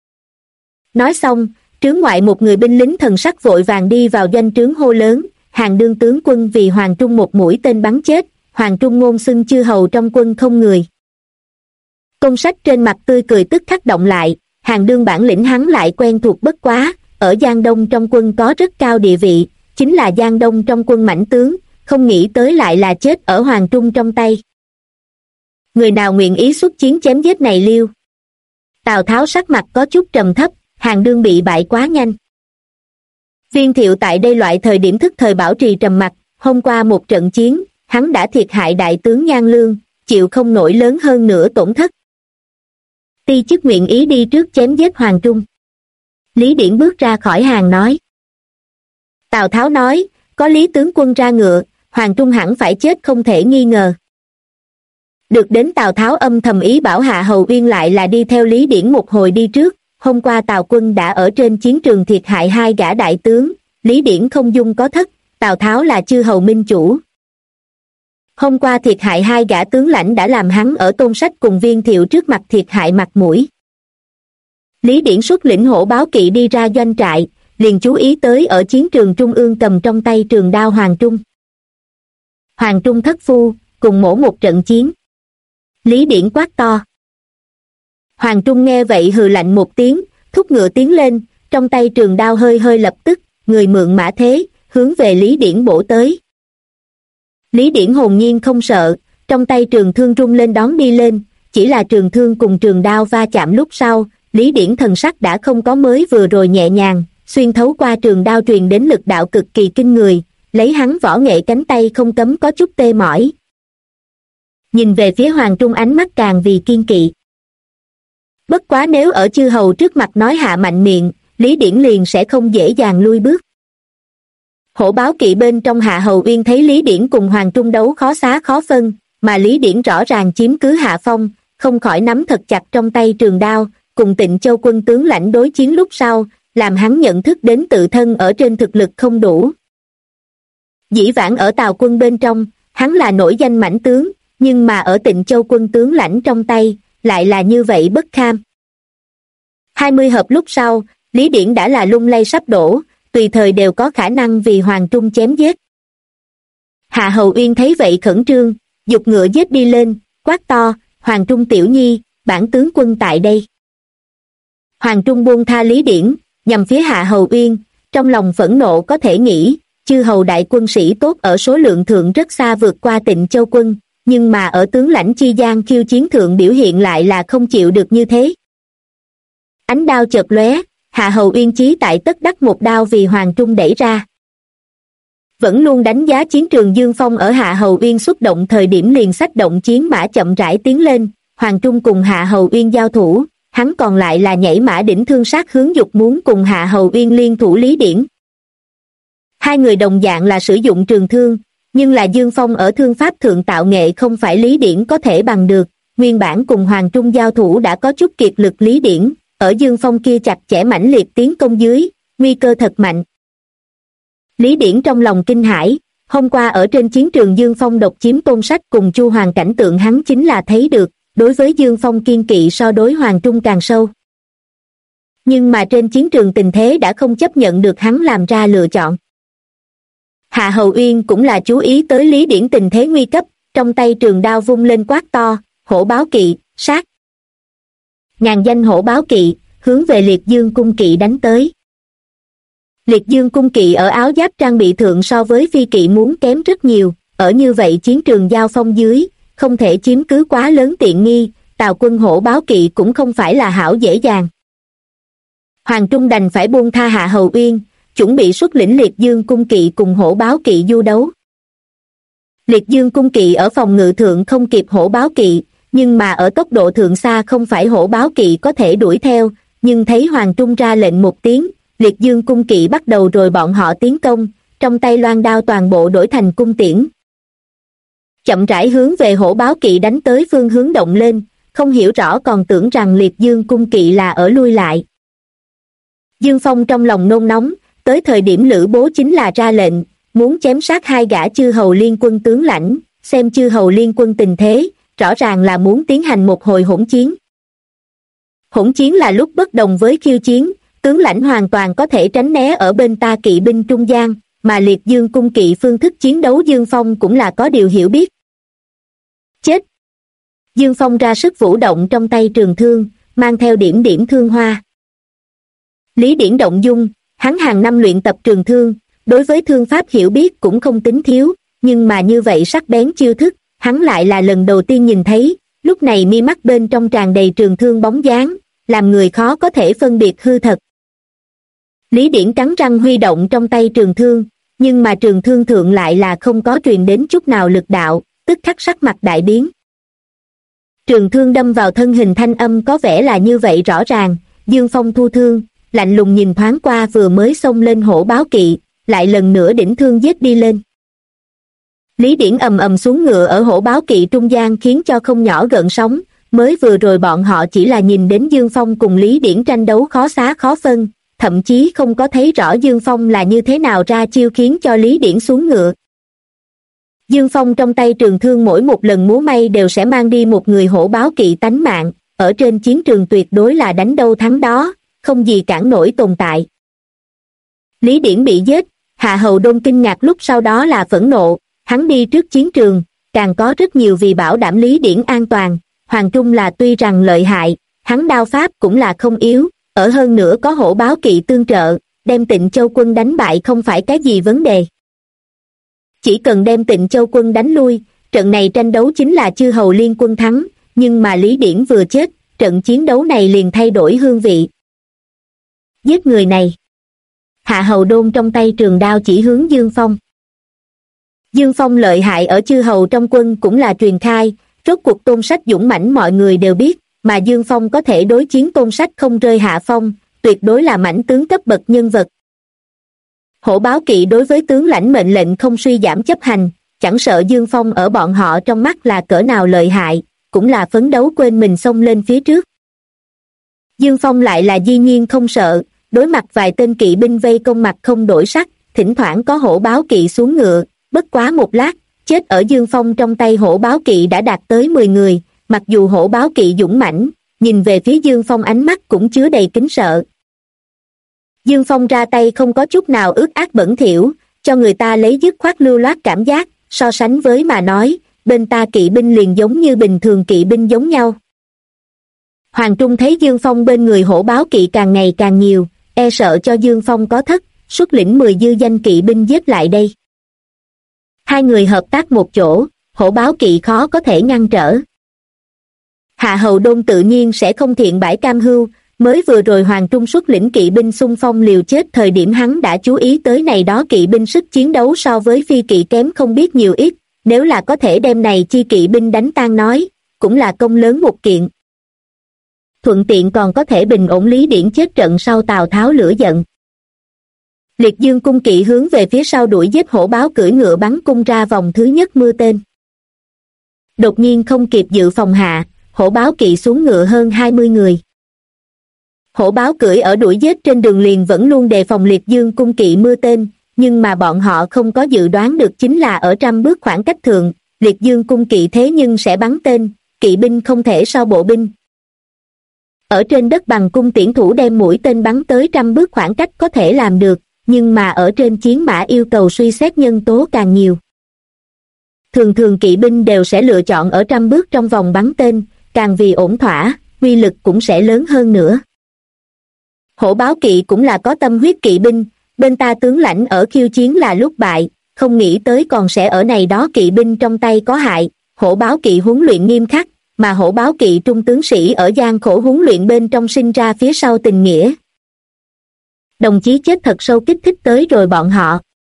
Nói xong, trướng ngoại một người binh lính thần sắc vội vàng đi vào doanh trướng hô lớn, Hàn Đương tướng quân vì Hoàng Trung một mũi tên bắn chết, Hoàng Trung ngôn xưng chư hầu trong quân không người. Tôn Sách trên mặt tươi cười tức khắc động lại, Hàn Đương bản lĩnh hắn lại quen thuộc bất quá, ở Giang Đông trong quân có rất cao địa vị, chính là Giang Đông trong quân mãnh tướng, không nghĩ tới lại là chết ở Hoàng Trung trong tay. Người nào nguyện ý xuất chiến chém giết này liêu? Tào Tháo sắc mặt có chút trầm thấp, Hàn Đương bị bại quá nhanh. Viên Thiệu tại đây loại thời điểm thức thời bảo trì trầm mặc, hôm qua một trận chiến, hắn đã thiệt hại đại tướng Nhan Lương, chịu không nổi lớn hơn nữa tổn thất. Ti chức nguyện ý đi trước chém giết Hoàng Trung. Lý Điển bước ra khỏi hàng nói. Tào Tháo nói, có Lý tướng quân ra ngựa, Hoàng Trung hẳn phải chết không thể nghi ngờ. Được đến Tào Tháo âm thầm ý bảo Hạ Hầu Uyên lại là đi theo Lý Điển một hồi đi trước, hôm qua Tào quân đã ở trên chiến trường thiệt hại hai gã đại tướng, Lý Điển không dung có thất, Tào Tháo là chư hầu minh chủ. Hôm qua thiệt hại hai gã tướng lãnh đã làm hắn ở Tôn Sách cùng Viên Thiệu trước mặt thiệt hại mặt mũi. Lý Điển xuất lĩnh hổ báo kỵ đi ra doanh trại, liền chú ý tới ở chiến trường trung ương cầm trong tay trường đao Hoàng Trung. Hoàng Trung thất phu, cùng mổ một trận chiến. Lý Điển quát to. Hoàng Trung nghe vậy hừ lạnh một tiếng, thúc ngựa tiến lên, trong tay trường đao hơi hơi lập tức, người mượn mã thế, hướng về Lý Điển bổ tới. Lý Điển hồn nhiên không sợ, trong tay trường thương rung lên đón đi lên, chỉ là trường thương cùng trường đao va chạm lúc sau, Lý Điển thần sắc đã không có mới vừa rồi nhẹ nhàng, xuyên thấu qua trường đao truyền đến lực đạo cực kỳ kinh người, lấy hắn võ nghệ cánh tay không cấm có chút tê mỏi. Nhìn về phía Hoàng Trung ánh mắt càng vì kiên kỵ. Bất quá nếu ở chư hầu trước mặt nói hạ mạnh miệng, Lý Điển liền sẽ không dễ dàng lui bước. Hổ báo kỵ bên trong Hạ Hầu Uyên thấy Lý Điển cùng Hoàng Trung đấu khó xá khó phân, mà Lý Điển rõ ràng chiếm cứ hạ phong, không khỏi nắm thật chặt trong tay trường đao, cùng Tịnh Châu quân tướng lãnh đối chiến lúc sau, làm hắn nhận thức đến tự thân ở trên thực lực không đủ. Dĩ vãng ở Tào quân bên trong, hắn là nổi danh mãnh tướng, nhưng mà ở Tịnh Châu quân tướng lãnh trong tay, lại là như vậy bất kham. 20 hợp lúc sau, Lý Điển đã là lung lay sắp đổ, tùy thời đều có khả năng vì Hoàng Trung chém giết. Hạ Hầu Uyên thấy vậy khẩn trương, giục ngựa giết đi lên, quát to, Hoàng Trung tiểu nhi, bản tướng quân tại đây. Hoàng Trung buông tha Lý Điển, nhằm phía Hạ Hầu Uyên, trong lòng phẫn nộ có thể nghĩ, chư hầu đại quân sĩ tốt ở số lượng thượng rất xa vượt qua Tịnh Châu quân, nhưng mà ở tướng lãnh chi gian khiêu chiến thượng biểu hiện lại là không chịu được như thế. Ánh đao chợt lóe, Hạ Hầu Uyên chí tại tất đắc một đao vì Hoàng Trung đẩy ra. Vẫn luôn đánh giá chiến trường Dương Phong ở Hạ Hầu Uyên xuất động thời điểm liền xách động chiến mã chậm rãi tiến lên, Hoàng Trung cùng Hạ Hầu Uyên giao thủ, hắn còn lại là nhảy mã đỉnh thương sát hướng dục muốn cùng Hạ Hầu Uyên liên thủ Lý Điển. Hai người đồng dạng là sử dụng trường thương, Nhưng là Dương Phong ở thương pháp thượng tạo nghệ không phải Lý Điển có thể bằng được, nguyên bản cùng Hoàng Trung giao thủ đã có chút kiệt lực Lý Điển, ở Dương Phong kia chặt chẽ mãnh liệt tiến công dưới, nguy cơ thật mạnh. Lý Điển trong lòng kinh hãi, hôm qua ở trên chiến trường Dương Phong độc chiếm Tôn Sách cùng Chu Hoàng cảnh tượng hắn chính là thấy được, đối với Dương Phong kiên kỵ so đối Hoàng Trung càng sâu. Nhưng mà trên chiến trường tình thế đã không chấp nhận được hắn làm ra lựa chọn. Hạ Hầu Uyên cũng là chú ý tới Lý Điển tình thế nguy cấp, trong tay trường đao vung lên quát to, hổ báo kỵ, sát. Ngàn danh hổ báo kỵ, hướng về Liệt Dương cung kỵ đánh tới. Liệt Dương cung kỵ ở áo giáp trang bị thượng so với phi kỵ muốn kém rất nhiều, ở như vậy chiến trường giao phong dưới, không thể chiếm cứ quá lớn tiện nghi, Tào quân hổ báo kỵ cũng không phải là hảo dễ dàng. Hoàng Trung đành phải buông tha Hạ Hầu Uyên, chuẩn bị xuất lĩnh Liệt Dương cung kỵ cùng hổ báo kỵ du đấu. Liệt Dương cung kỵ ở phòng ngự thượng không kịp hổ báo kỵ, nhưng mà ở tốc độ thượng xa không phải hổ báo kỵ có thể đuổi theo, nhưng thấy Hoàng Trung ra lệnh một tiếng, Liệt Dương cung kỵ bắt đầu rồi bọn họ tiến công, trong tay loan đao toàn bộ đổi thành cung tiễn. Chậm rãi hướng về hổ báo kỵ đánh tới phương hướng động lên, không hiểu rõ còn tưởng rằng Liệt Dương cung kỵ là ở lui lại. Dương Phong trong lòng nôn nóng, tới thời điểm Lữ Bố chính là ra lệnh, muốn chém sát hai gã chư hầu liên quân tướng lãnh, xem chư hầu liên quân tình thế, rõ ràng là muốn tiến hành một hồi hỗn chiến. Hỗn chiến là lúc bất đồng với khiêu chiến, tướng lãnh hoàn toàn có thể tránh né ở bên ta kỵ binh trung gian, mà Liệt Dương cung kỵ phương thức chiến đấu Dương Phong cũng là có điều hiểu biết. Chết! Dương Phong ra sức vũ động trong tay trường thương, mang theo điểm điểm thương hoa. Lý Điển động dung, hắn hàng năm luyện tập trường thương, đối với thương pháp hiểu biết cũng không tính thiếu, nhưng mà như vậy sắc bén chiêu thức, hắn lại là lần đầu tiên nhìn thấy, lúc này mi mắt bên trong tràn đầy trường thương bóng dáng, làm người khó có thể phân biệt hư thật. Lý Điển cắn răng huy động trong tay trường thương, nhưng mà trường thương thượng lại là không có truyền đến chút nào lực đạo, tức khắc sắc mặt đại biến. Trường thương đâm vào thân hình thanh âm có vẻ là như vậy rõ ràng, Dương Phong thu thương, lạnh lùng nhìn thoáng qua vừa mới xông lên hổ báo kỵ, lại lần nữa đỉnh thương giết đi lên. Lý Điển ầm ầm xuống ngựa ở hổ báo kỵ trung gian khiến cho không nhỏ gợn sóng, mới vừa rồi bọn họ chỉ là nhìn đến Dương Phong cùng Lý Điển tranh đấu khó xá khó phân, thậm chí không có thấy rõ Dương Phong là như thế nào ra chiêu khiến cho Lý Điển xuống ngựa. Dương Phong trong tay trường thương mỗi một lần múa may đều sẽ mang đi một người hổ báo kỵ tánh mạng, ở trên chiến trường tuyệt đối là đánh đâu thắng đó, không gì cản nổi tồn tại. Lý Điển bị giết, Hạ Hầu Đôn kinh ngạc lúc sau đó là phẫn nộ, hắn đi trước chiến trường, càng có rất nhiều vì bảo đảm Lý Điển an toàn, Hoàng Trung là tuy rằng lợi hại, hắn đao pháp cũng là không yếu, ở hơn nữa có hổ báo kỵ tương trợ, đem Tịnh Châu quân đánh bại không phải cái gì vấn đề. Chỉ cần đem Tịnh Châu quân đánh lui, trận này tranh đấu chính là chư hầu liên quân thắng, nhưng mà Lý Điển vừa chết, trận chiến đấu này liền thay đổi hương vị. Giết người này! Hạ Hầu Đôn trong tay trường đao chỉ hướng Dương Phong. Dương Phong lợi hại ở chư hầu trong quân cũng là truyền khai, rốt cuộc Tôn Sách dũng mãnh mọi người đều biết, mà Dương Phong có thể đối chiến Tôn Sách không rơi hạ phong, tuyệt đối là mãnh tướng cấp bậc nhân vật. Hổ báo kỵ đối với tướng lãnh mệnh lệnh không suy giảm chấp hành, chẳng sợ Dương Phong ở bọn họ trong mắt là cỡ nào lợi hại, cũng là phấn đấu quên mình xông lên phía trước. Dương Phong lại là dĩ nhiên không sợ, đối mặt vài tên kỵ binh vây công mặt không đổi sắc, thỉnh thoảng có hổ báo kỵ xuống ngựa, bất quá một lát, chết ở Dương Phong trong tay hổ báo kỵ đã đạt tới 10 người, mặc dù hổ báo kỵ dũng mãnh, nhìn về phía Dương Phong ánh mắt cũng chứa đầy kính sợ. Dương Phong ra tay không có chút nào ước ác bẩn thỉu, cho người ta lấy dứt khoát lưu loát cảm giác, so sánh với mà nói, bên ta kỵ binh liền giống như bình thường kỵ binh giống nhau. Hoàng Trung thấy Dương Phong bên người hổ báo kỵ càng ngày càng nhiều, e sợ cho Dương Phong có thất, xuất lĩnh 10 dư danh kỵ binh giết lại đây. Hai người hợp tác một chỗ, hổ báo kỵ khó có thể ngăn trở. Hạ Hầu Đôn tự nhiên sẽ không thiện bãi cam hưu, mới vừa rồi Hoàng Trung xuất lĩnh kỵ binh xung phong liều chết thời điểm hắn đã chú ý tới này đó kỵ binh sức chiến đấu so với phi kỵ kém không biết nhiều ít, nếu là có thể đem này chi kỵ binh đánh tan nói, cũng là công lớn một kiện. Thuận tiện còn có thể bình ổn Lý Điển chết trận sau Tào Tháo lửa giận. Liệt Dương cung kỵ hướng về phía sau đuổi giết hổ báo cưỡi ngựa bắn cung ra vòng thứ nhất mưa tên. Đột nhiên không kịp dự phòng hạ, hổ báo kỵ xuống ngựa hơn 20 người. Hổ báo cưỡi ở đuổi giết trên đường liền vẫn luôn đề phòng Liệt Dương cung kỵ mưa tên, nhưng mà bọn họ không có dự đoán được chính là ở 100 bước khoảng cách thượng, Liệt Dương cung kỵ thế nhưng sẽ bắn tên, kỵ binh không thể sau bộ binh. Ở trên đất bằng cung tiễn thủ đem mũi tên bắn tới 100 bước khoảng cách có thể làm được, nhưng mà ở trên chiến mã yêu cầu suy xét nhân tố càng nhiều. Thường thường kỵ binh đều sẽ lựa chọn ở 100 bước trong vòng bắn tên, càng vì ổn thỏa, uy lực cũng sẽ lớn hơn nữa. Hổ báo kỵ cũng là có tâm huyết kỵ binh, bên ta tướng lãnh ở khiêu chiến là lúc bại, không nghĩ tới còn sẽ ở này đó kỵ binh trong tay có hại. Hổ báo kỵ huấn luyện nghiêm khắc, mà hổ báo kỵ trung tướng sĩ ở gian khổ huấn luyện bên trong sinh ra phía sau tình nghĩa. Đồng chí chết thật sâu kích thích tới rồi bọn họ.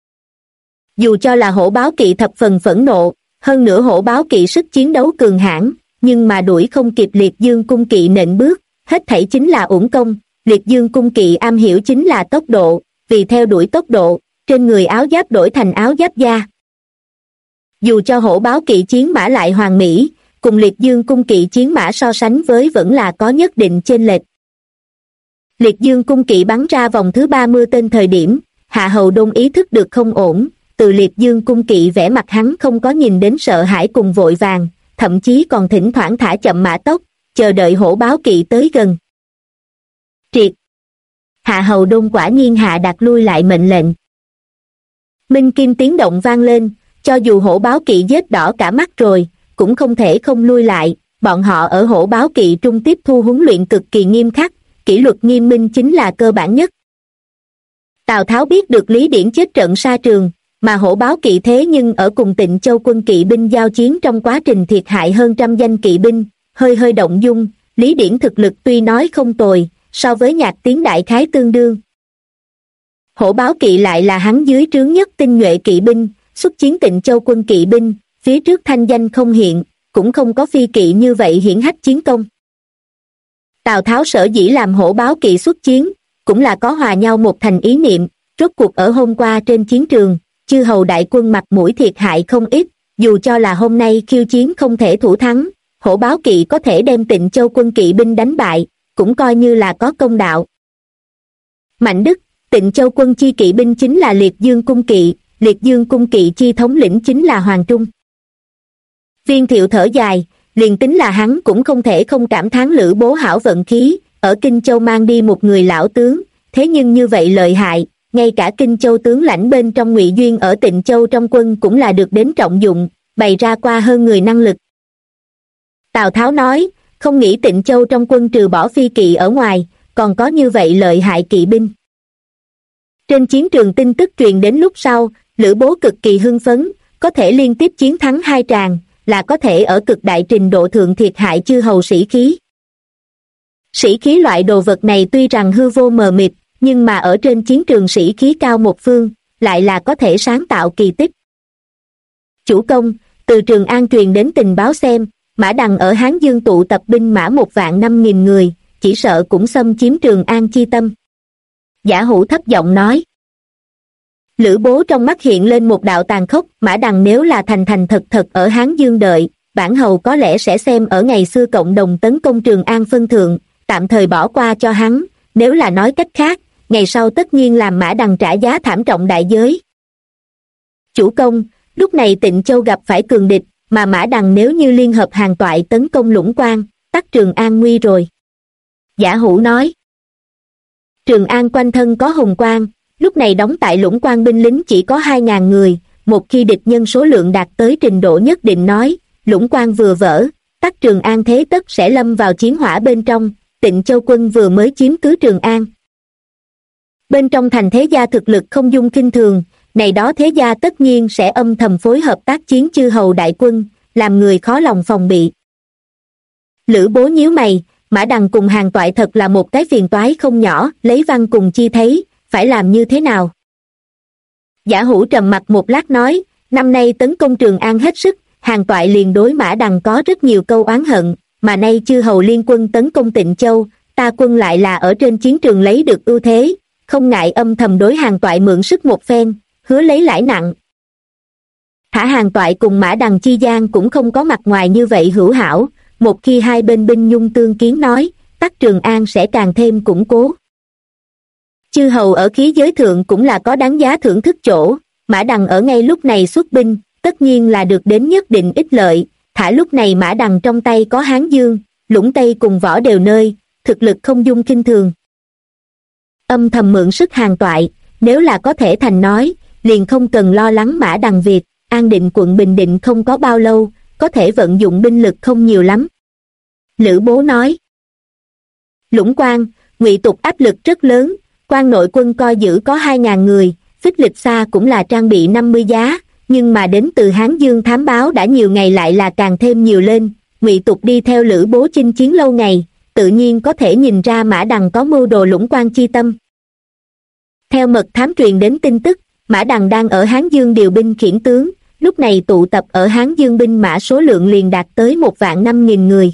Dù cho là hổ báo kỵ thập phần phẫn nộ, hơn nữa hổ báo kỵ sức chiến đấu cường hãn, nhưng mà đuổi không kịp Liệt Dương cung kỵ nện bước, hết thảy chính là uổng công. Liệt Dương cung kỵ am hiểu chính là tốc độ, vì theo đuổi tốc độ, trên người áo giáp đổi thành áo giáp da. Dù cho hổ báo kỵ chiến mã lại hoàn mỹ, cùng Liệt Dương cung kỵ chiến mã so sánh với vẫn là có nhất định chênh lệch. Liệt Dương cung kỵ bắn ra vòng thứ 30 tên thời điểm, Hạ Hầu Đông ý thức được không ổn, từ Liệt Dương cung kỵ vẻ mặt hắn không có nhìn đến sợ hãi cùng vội vàng, thậm chí còn thỉnh thoảng thả chậm mã tốc, chờ đợi hổ báo kỵ tới gần. Triệt! Hạ Hầu Đông quả nhiên hạ đặt lui lại mệnh lệnh. Minh kim tiếng động vang lên, cho dù hổ báo kỵ giết đỏ cả mắt rồi, cũng không thể không lui lại, bọn họ ở hổ báo kỵ trung tiếp thu huấn luyện cực kỳ nghiêm khắc, kỷ luật nghiêm minh chính là cơ bản nhất. Tào Tháo biết được Lý Điển chết trận sa trường, mà hổ báo kỵ thế nhưng ở cùng Tịnh Châu quân kỵ binh giao chiến trong quá trình thiệt hại hơn 100 danh kỵ binh, hơi động dung. Lý Điển thực lực tuy nói không tồi, so với Nhạc Tiến đại khái tương đương. Hổ báo kỵ lại là hắn dưới trướng nhất tinh nhuệ kỵ binh, xuất chiến Tịnh Châu quân kỵ binh, phía trước thanh danh không hiện, cũng không có phi kỵ như vậy hiển hách chiến công. Tào Tháo sở dĩ làm hổ báo kỵ xuất chiến, cũng là có hòa nhau một thành ý niệm, rốt cuộc ở hôm qua trên chiến trường, chư hầu đại quân mặt mũi thiệt hại không ít, dù cho là hôm nay khiêu chiến không thể thủ thắng, hổ báo kỵ có thể đem Tịnh Châu quân kỵ binh đánh bại, cũng coi như là có công đạo. Mạnh Đức, Tịnh Châu quân chi kỵ binh chính là Liệt Dương cung kỵ, Liệt Dương cung kỵ chi thống lĩnh chính là Hoàng Trung. Viên Thiệu thở dài, liền tính là hắn cũng không thể không cảm thán Lữ Bố hảo vận khí, ở Kinh Châu mang đi một người lão tướng, thế nhưng như vậy lợi hại, ngay cả Kinh Châu tướng lãnh bên trong Ngụy Duyên ở Tịnh Châu trong quân cũng là được đến trọng dụng, bày ra qua hơn người năng lực. Tào Tháo nói, không nghĩ Tịnh Châu trong quân trừ bỏ phi kỵ ở ngoài, còn có như vậy lợi hại kỵ binh. Trên chiến trường tin tức truyền đến lúc sau, Lữ Bố cực kỳ hưng phấn, có thể liên tiếp chiến thắng 2 tràng, là có thể ở cực đại trình độ thượng thiệt hại chư hầu sĩ khí. Sĩ khí loại đồ vật này tuy rằng hư vô mờ mịt, nhưng mà ở trên chiến trường sĩ khí cao một phương, lại là có thể sáng tạo kỳ tích. Chủ công, từ Trường An truyền đến tình báo xem, Mã Đằng ở Hán Dương tụ tập binh mã 1.500.000 người, chỉ sợ cũng xâm chiếm Trường An chi tâm. Giả Hữu thấp giọng nói. Lữ Bố trong mắt hiện lên một đạo tàn khốc, Mã Đằng nếu là thành thật ở Hán Dương đợi, bản hầu có lẽ sẽ xem ở ngày xưa cộng đồng tấn công Trường An phân thượng, tạm thời bỏ qua cho hắn, nếu là nói cách khác, ngày sau tất nhiên làm Mã Đằng trả giá thảm trọng đại giới. Chủ công, lúc này Tịnh Châu gặp phải cường địch, mà Mã Đằng nếu như liên hợp hàng toại tấn công Lũng Quan, tắc Trường An nguy rồi. Giả Hữu nói. Trường An quanh thân có hùng quan, lúc này đóng tại Lũng Quan binh lính chỉ có 2.000 người, một khi địch nhân số lượng đạt tới trình độ nhất định nói, Lũng Quan vừa vỡ, tắc Trường An thế tất sẽ lâm vào chiến hỏa bên trong, Tịnh Châu quân vừa mới chiếm cứ Trường An. Bên trong thành thế gia thực lực không dung kinh thường, này đó thế gia tất nhiên sẽ âm thầm phối hợp tác chiến chư hầu đại quân, làm người khó lòng phòng bị. Lữ Bố nhíu mày, Mã Đằng cùng hàng toại thật là một cái phiền toái không nhỏ, lấy Văn cùng Chi thấy, phải làm như thế nào? Giả Hữu trầm mặt một lát nói, năm nay tấn công Trường An hết sức, hàng toại liền đối Mã Đằng có rất nhiều câu oán hận, mà nay chư hầu liên quân tấn công Tịnh Châu, ta quân lại là ở trên chiến trường lấy được ưu thế, không ngại âm thầm đối Hàn Toại mượn sức một phen, hứa lấy lãi nặng. Thả Hàn Toại cùng Mã Đằng chi gian cũng không có mặt ngoài như vậy hữu hảo, một khi hai bên binh nhung tương kiến nói, Tắc Trường An sẽ càng thêm củng cố. Chư hầu ở khí giới thượng cũng là có đáng giá thưởng thức chỗ, Mã Đằng ở ngay lúc này xuất binh, tất nhiên là được đến nhất định ích lợi, thả lúc này Mã Đằng trong tay có Hán Dương, Lũng Tây cùng Võ Đều nơi, thực lực không dung kinh thường. Âm thầm mượn sức Hàn Toại, nếu là có thể thành nói, liền không cần lo lắng Mã Đằng việc, An Định quận bình định không có bao lâu, có thể vận dụng binh lực không nhiều lắm. Lữ Bố nói, Lũng Quan, Ngụy Tục áp lực rất lớn, quan nội quân coi giữ có 2.000 người, Phích Lịch Sa cũng là trang bị 50 giá, nhưng mà đến từ Hán Dương thám báo đã nhiều ngày lại là càng thêm nhiều lên, Ngụy Tục đi theo Lữ Bố chinh chiến lâu ngày, tự nhiên có thể nhìn ra Mã Đằng có mưu đồ Lũng Quan chi tâm. Theo mật thám truyền đến tin tức, Mã Đằng đang ở Hán Dương điều binh khiển tướng, lúc này tụ tập ở Hán Dương binh mã số lượng liền đạt tới 1.500.000 người.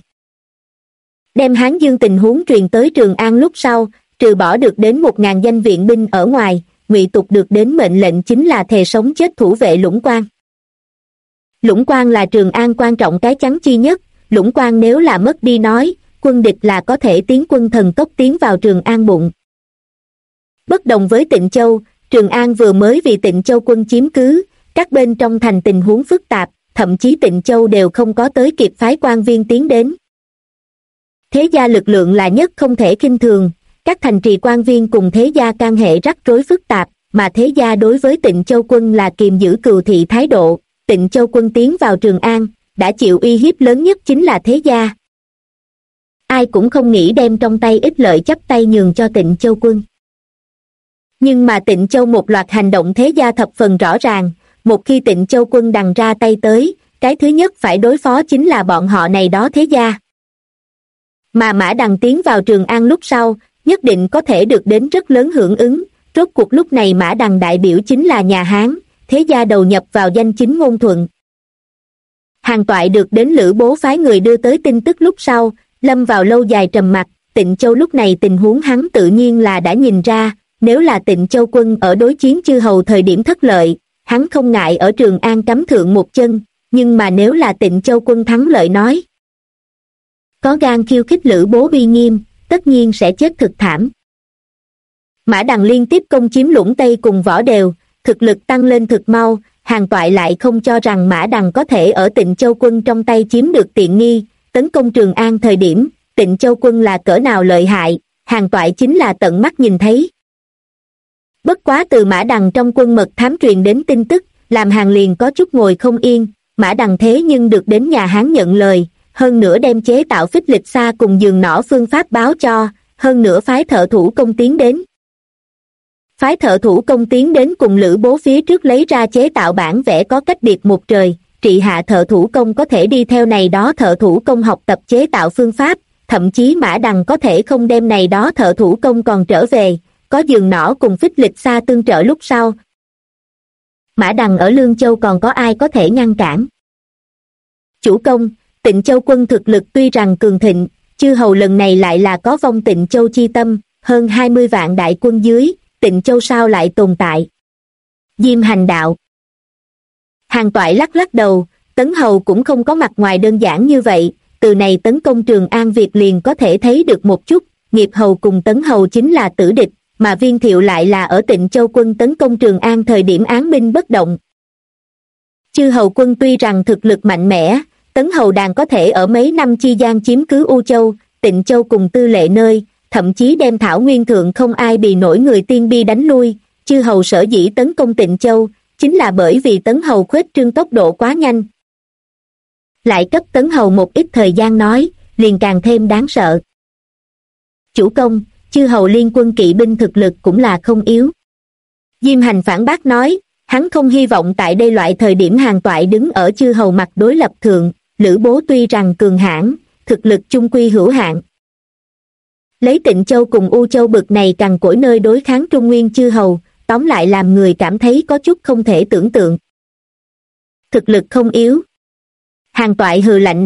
Đem Hán Dương tình huống truyền tới Trường An lúc sau, trừ bỏ được đến 1.000 danh viện binh ở ngoài, Ngụy Tục được đến mệnh lệnh chính là thề sống chết thủ vệ Lũng Quan. Lũng Quan là Trường An quan trọng cái chắn chi nhất, Lũng Quan nếu là mất đi nói, quân địch là có thể tiến quân thần tốc tiến vào Trường An bụng. Bất đồng với Tịnh Châu, Trường An vừa mới vì Tịnh Châu quân chiếm cứ, các bên trong thành tình huống phức tạp, thậm chí Tịnh Châu đều không có tới kịp phái quan viên tiến đến. Thế gia lực lượng là nhất không thể khinh thường, các thành trì quan viên cùng thế gia can hệ rắc rối phức tạp, mà thế gia đối với Tịnh Châu quân là kiềm giữ cừu thị thái độ, Tịnh Châu quân tiến vào Trường An, đã chịu uy hiếp lớn nhất chính là thế gia. Ai cũng không nghĩ đem trong tay ích lợi chắp tay nhường cho Tịnh Châu quân. Nhưng mà Tịnh Châu một loạt hành động thế gia thập phần rõ ràng, một khi Tịnh Châu quân đằng ra tay tới, cái thứ nhất phải đối phó chính là bọn họ này đó thế gia. Mà Mã Đằng tiến vào Trường An lúc sau, nhất định có thể được đến rất lớn hưởng ứng, rốt cuộc lúc này Mã Đằng đại biểu chính là nhà Hán, thế gia đầu nhập vào danh chính ngôn thuận. Hàn Toại được đến Lữ Bố phái người đưa tới tin tức lúc sau, lâm vào lâu dài trầm mặc, Tịnh Châu lúc này tình huống hắn tự nhiên là đã nhìn ra, nếu là Tịnh Châu quân ở đối chiến chư hầu thời điểm thất lợi, hắn không ngại ở Trường An cắm thượng một chân, nhưng mà nếu là Tịnh Châu quân thắng lợi nói, có gan khiêu khích Lữ Bố uy nghiêm, tất nhiên sẽ chết thực thảm. Mã Đằng liên tiếp công chiếm Lũng Tây cùng Võ Đều, thực lực tăng lên thực mau, Hàn Toại lại không cho rằng Mã Đằng có thể ở Tịnh Châu quân trong tay chiếm được tiện nghi, tấn công Trường An thời điểm, Tịnh Châu quân là cỡ nào lợi hại, Hàn Toại chính là tận mắt nhìn thấy. Bất quá từ Mã Đằng trong quân mật thám truyền đến tin tức, làm Hàn liền có chút ngồi không yên, Mã Đằng thế nhưng được đến nhà Hán nhận lời, hơn nữa đem chế tạo Phích Lịch Sa cùng giường nỏ phương pháp báo cho, hơn nữa phái thợ thủ công tiến đến. Phái thợ thủ công tiến đến cùng Lữ Bố phía trước lấy ra chế tạo bản vẽ có cách biệt một trời, trị hạ thợ thủ công có thể đi theo này đó thợ thủ công học tập chế tạo phương pháp, thậm chí Mã Đằng có thể không đem này đó thợ thủ công còn trở về, có giường nỏ cùng Phích Lịch Sa tương trợ lúc sau. Mã Đằng ở Lương Châu còn có ai có thể ngăn cản? Chủ công, Tịnh Châu quân thực lực tuy rằng cường thịnh, chư hầu lần này lại là có vong Tịnh Châu chi tâm, hơn 20 vạn đại quân dưới, Tịnh Châu sao lại tồn tại? Diêm Hành đạo. Hàn Toại lắc lắc đầu, Tấn Hầu cũng không có mặt ngoài đơn giản như vậy, từ này tấn công Trường An việc liền có thể thấy được một chút, Nghiệp Hầu cùng Tấn Hầu chính là tử địch, mà Viên Thiệu lại là ở Tịnh Châu quân tấn công Trường An thời điểm án binh bất động. Chư hầu quân tuy rằng thực lực mạnh mẽ, Tấn Hầu đàn có thể ở mấy năm chi gian chiếm cứ U Châu, Tịnh Châu cùng Tư Lệ nơi, thậm chí đem Thảo Nguyên thượng không ai bì nổi người tiên bi đánh lui, chư hầu sở dĩ tấn công Tịnh Châu, chính là bởi vì Tấn Hầu khuếch trương tốc độ quá nhanh. Lại cấp Tấn Hầu một ít thời gian nói, liền càng thêm đáng sợ. Chủ công, chư hầu liên quân kỵ binh thực lực cũng là không yếu. Diêm Hành phản bác nói, hắn không hy vọng tại đây loại thời điểm Hàn Toại đứng ở chư hầu mặt đối lập thượng, Lữ Bố tuy rằng cường hãn, thực lực chung quy hữu hạn. Lấy Tịnh Châu cùng U Châu bực này cằn cỗi nơi đối kháng Trung Nguyên chư hầu, tóm lại làm người cảm thấy có chút không thể tưởng tượng. Thực lực không yếu. Hàn Toại hừ lạnh